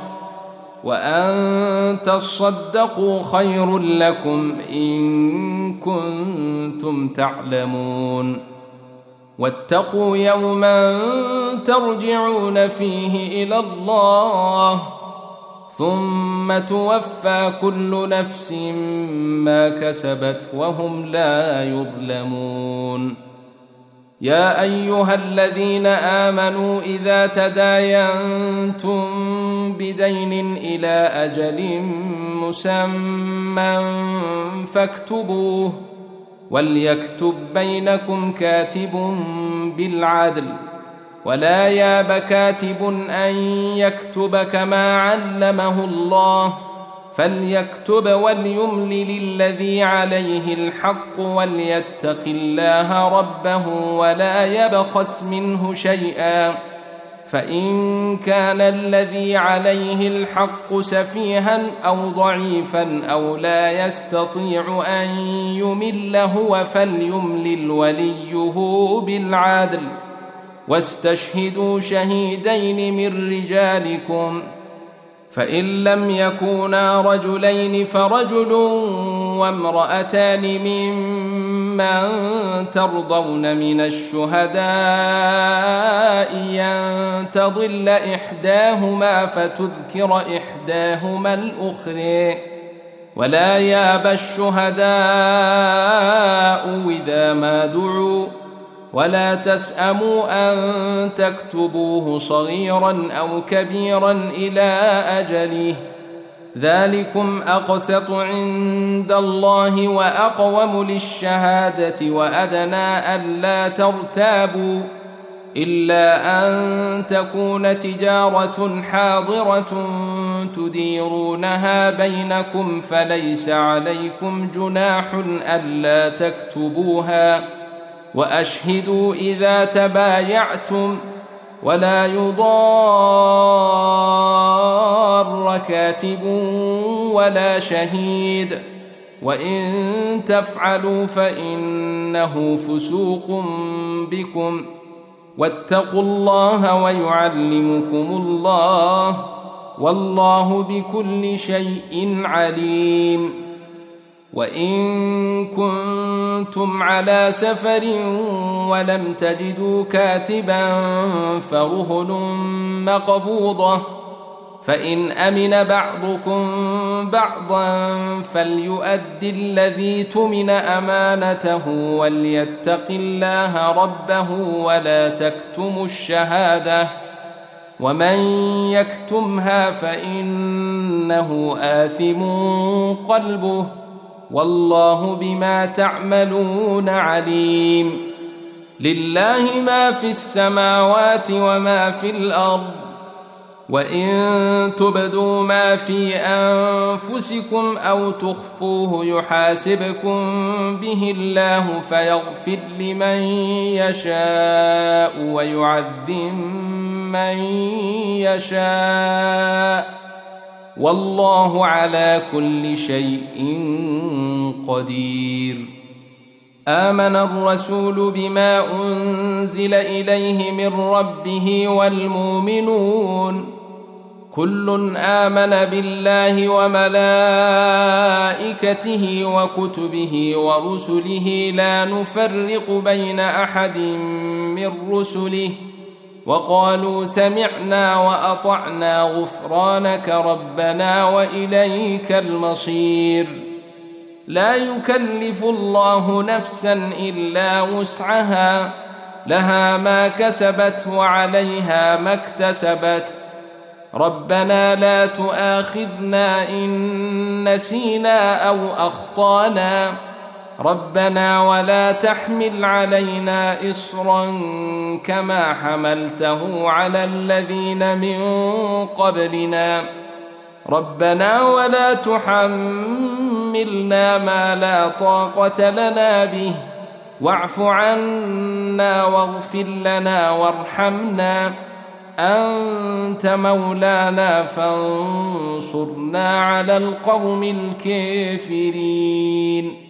وأن تصدقوا خير لكم إن كنتم تعلمون واتقوا يوما ترجعون فيه إلى الله ثم توفى كل نفس ما كسبت وهم لا يظلمون. يا أيها الذين آمنوا إذا تداينتم بدين إلى أجل مسمى فاكتبوه وليكتب بينكم كاتب بالعدل ولا ياب كاتب أن يكتب كما علمه الله فليكتب وليملل الذي عليه الحق وليتق الله ربه ولا يبخس منه شيئا فإن كان الذي عليه الحق سفيها أو ضعيفا أو لا يستطيع أن يمل هو فليملل وليه بالعدل واستشهدوا شهيدين من رجالكم فإن لم يكونا رجلين فرجل وامرأتان ممن ترضون من الشهداء أن تضل إحداهما فتذكر إحداهما الأخرى ولا ياب الشهداء إذا ما دعوا ولا تسأموا أن تكتبوه صغيرا أو كبيرا إلى أجله ذلكم أقسط عند الله وأقوم للشهادة وأدنى ألا ترتابوا إلا أن تكون تجارة حاضرة تديرونها بينكم فليس عليكم جناح ألا تكتبوها وأشهدوا إذا تبايعتم ولا يضار كاتب ولا شهيد وإن تفعلوا فإنه فسوق بكم واتقوا الله ويعلمكم الله والله بكل شيء عليم. وإن كنتم على سفر ولم تجدوا كاتبا فرهن مقبوضة فإن أمن بعضكم بعضا فليؤد الذي تمن أمانته وليتق الله ربه ولا تكتموا الشهادة ومن يكتمها فإنه آثم قلبه والله بما تعملون عليم. لله ما في السماوات وما في الأرض وإن تبدوا ما في أنفسكم أو تخفوه يحاسبكم به الله فيغفر لمن يشاء ويعذب من يشاء والله على كل شيء قدير. آمن الرسول بما أنزل إليه من ربه والمؤمنون كل آمن بالله وملائكته وكتبه ورسله لا نفرق بين أحد من رسله وقالوا سمعنا وأطعنا غفرانك ربنا وإليك المصير. لا يكلف الله نفسا إلا وسعها لها ما كسبت وعليها ما اكتسبت ربنا لا تؤاخذنا إن نسينا أو أخطأنا ربنا ولا تحمل علينا إصرا كما حملته على الذين من قبلنا ربنا ولا تحملنا ما لا طاقة لنا به واعف عنا واغفر لنا وارحمنا أنت مولانا فانصرنا على القوم الكافرين.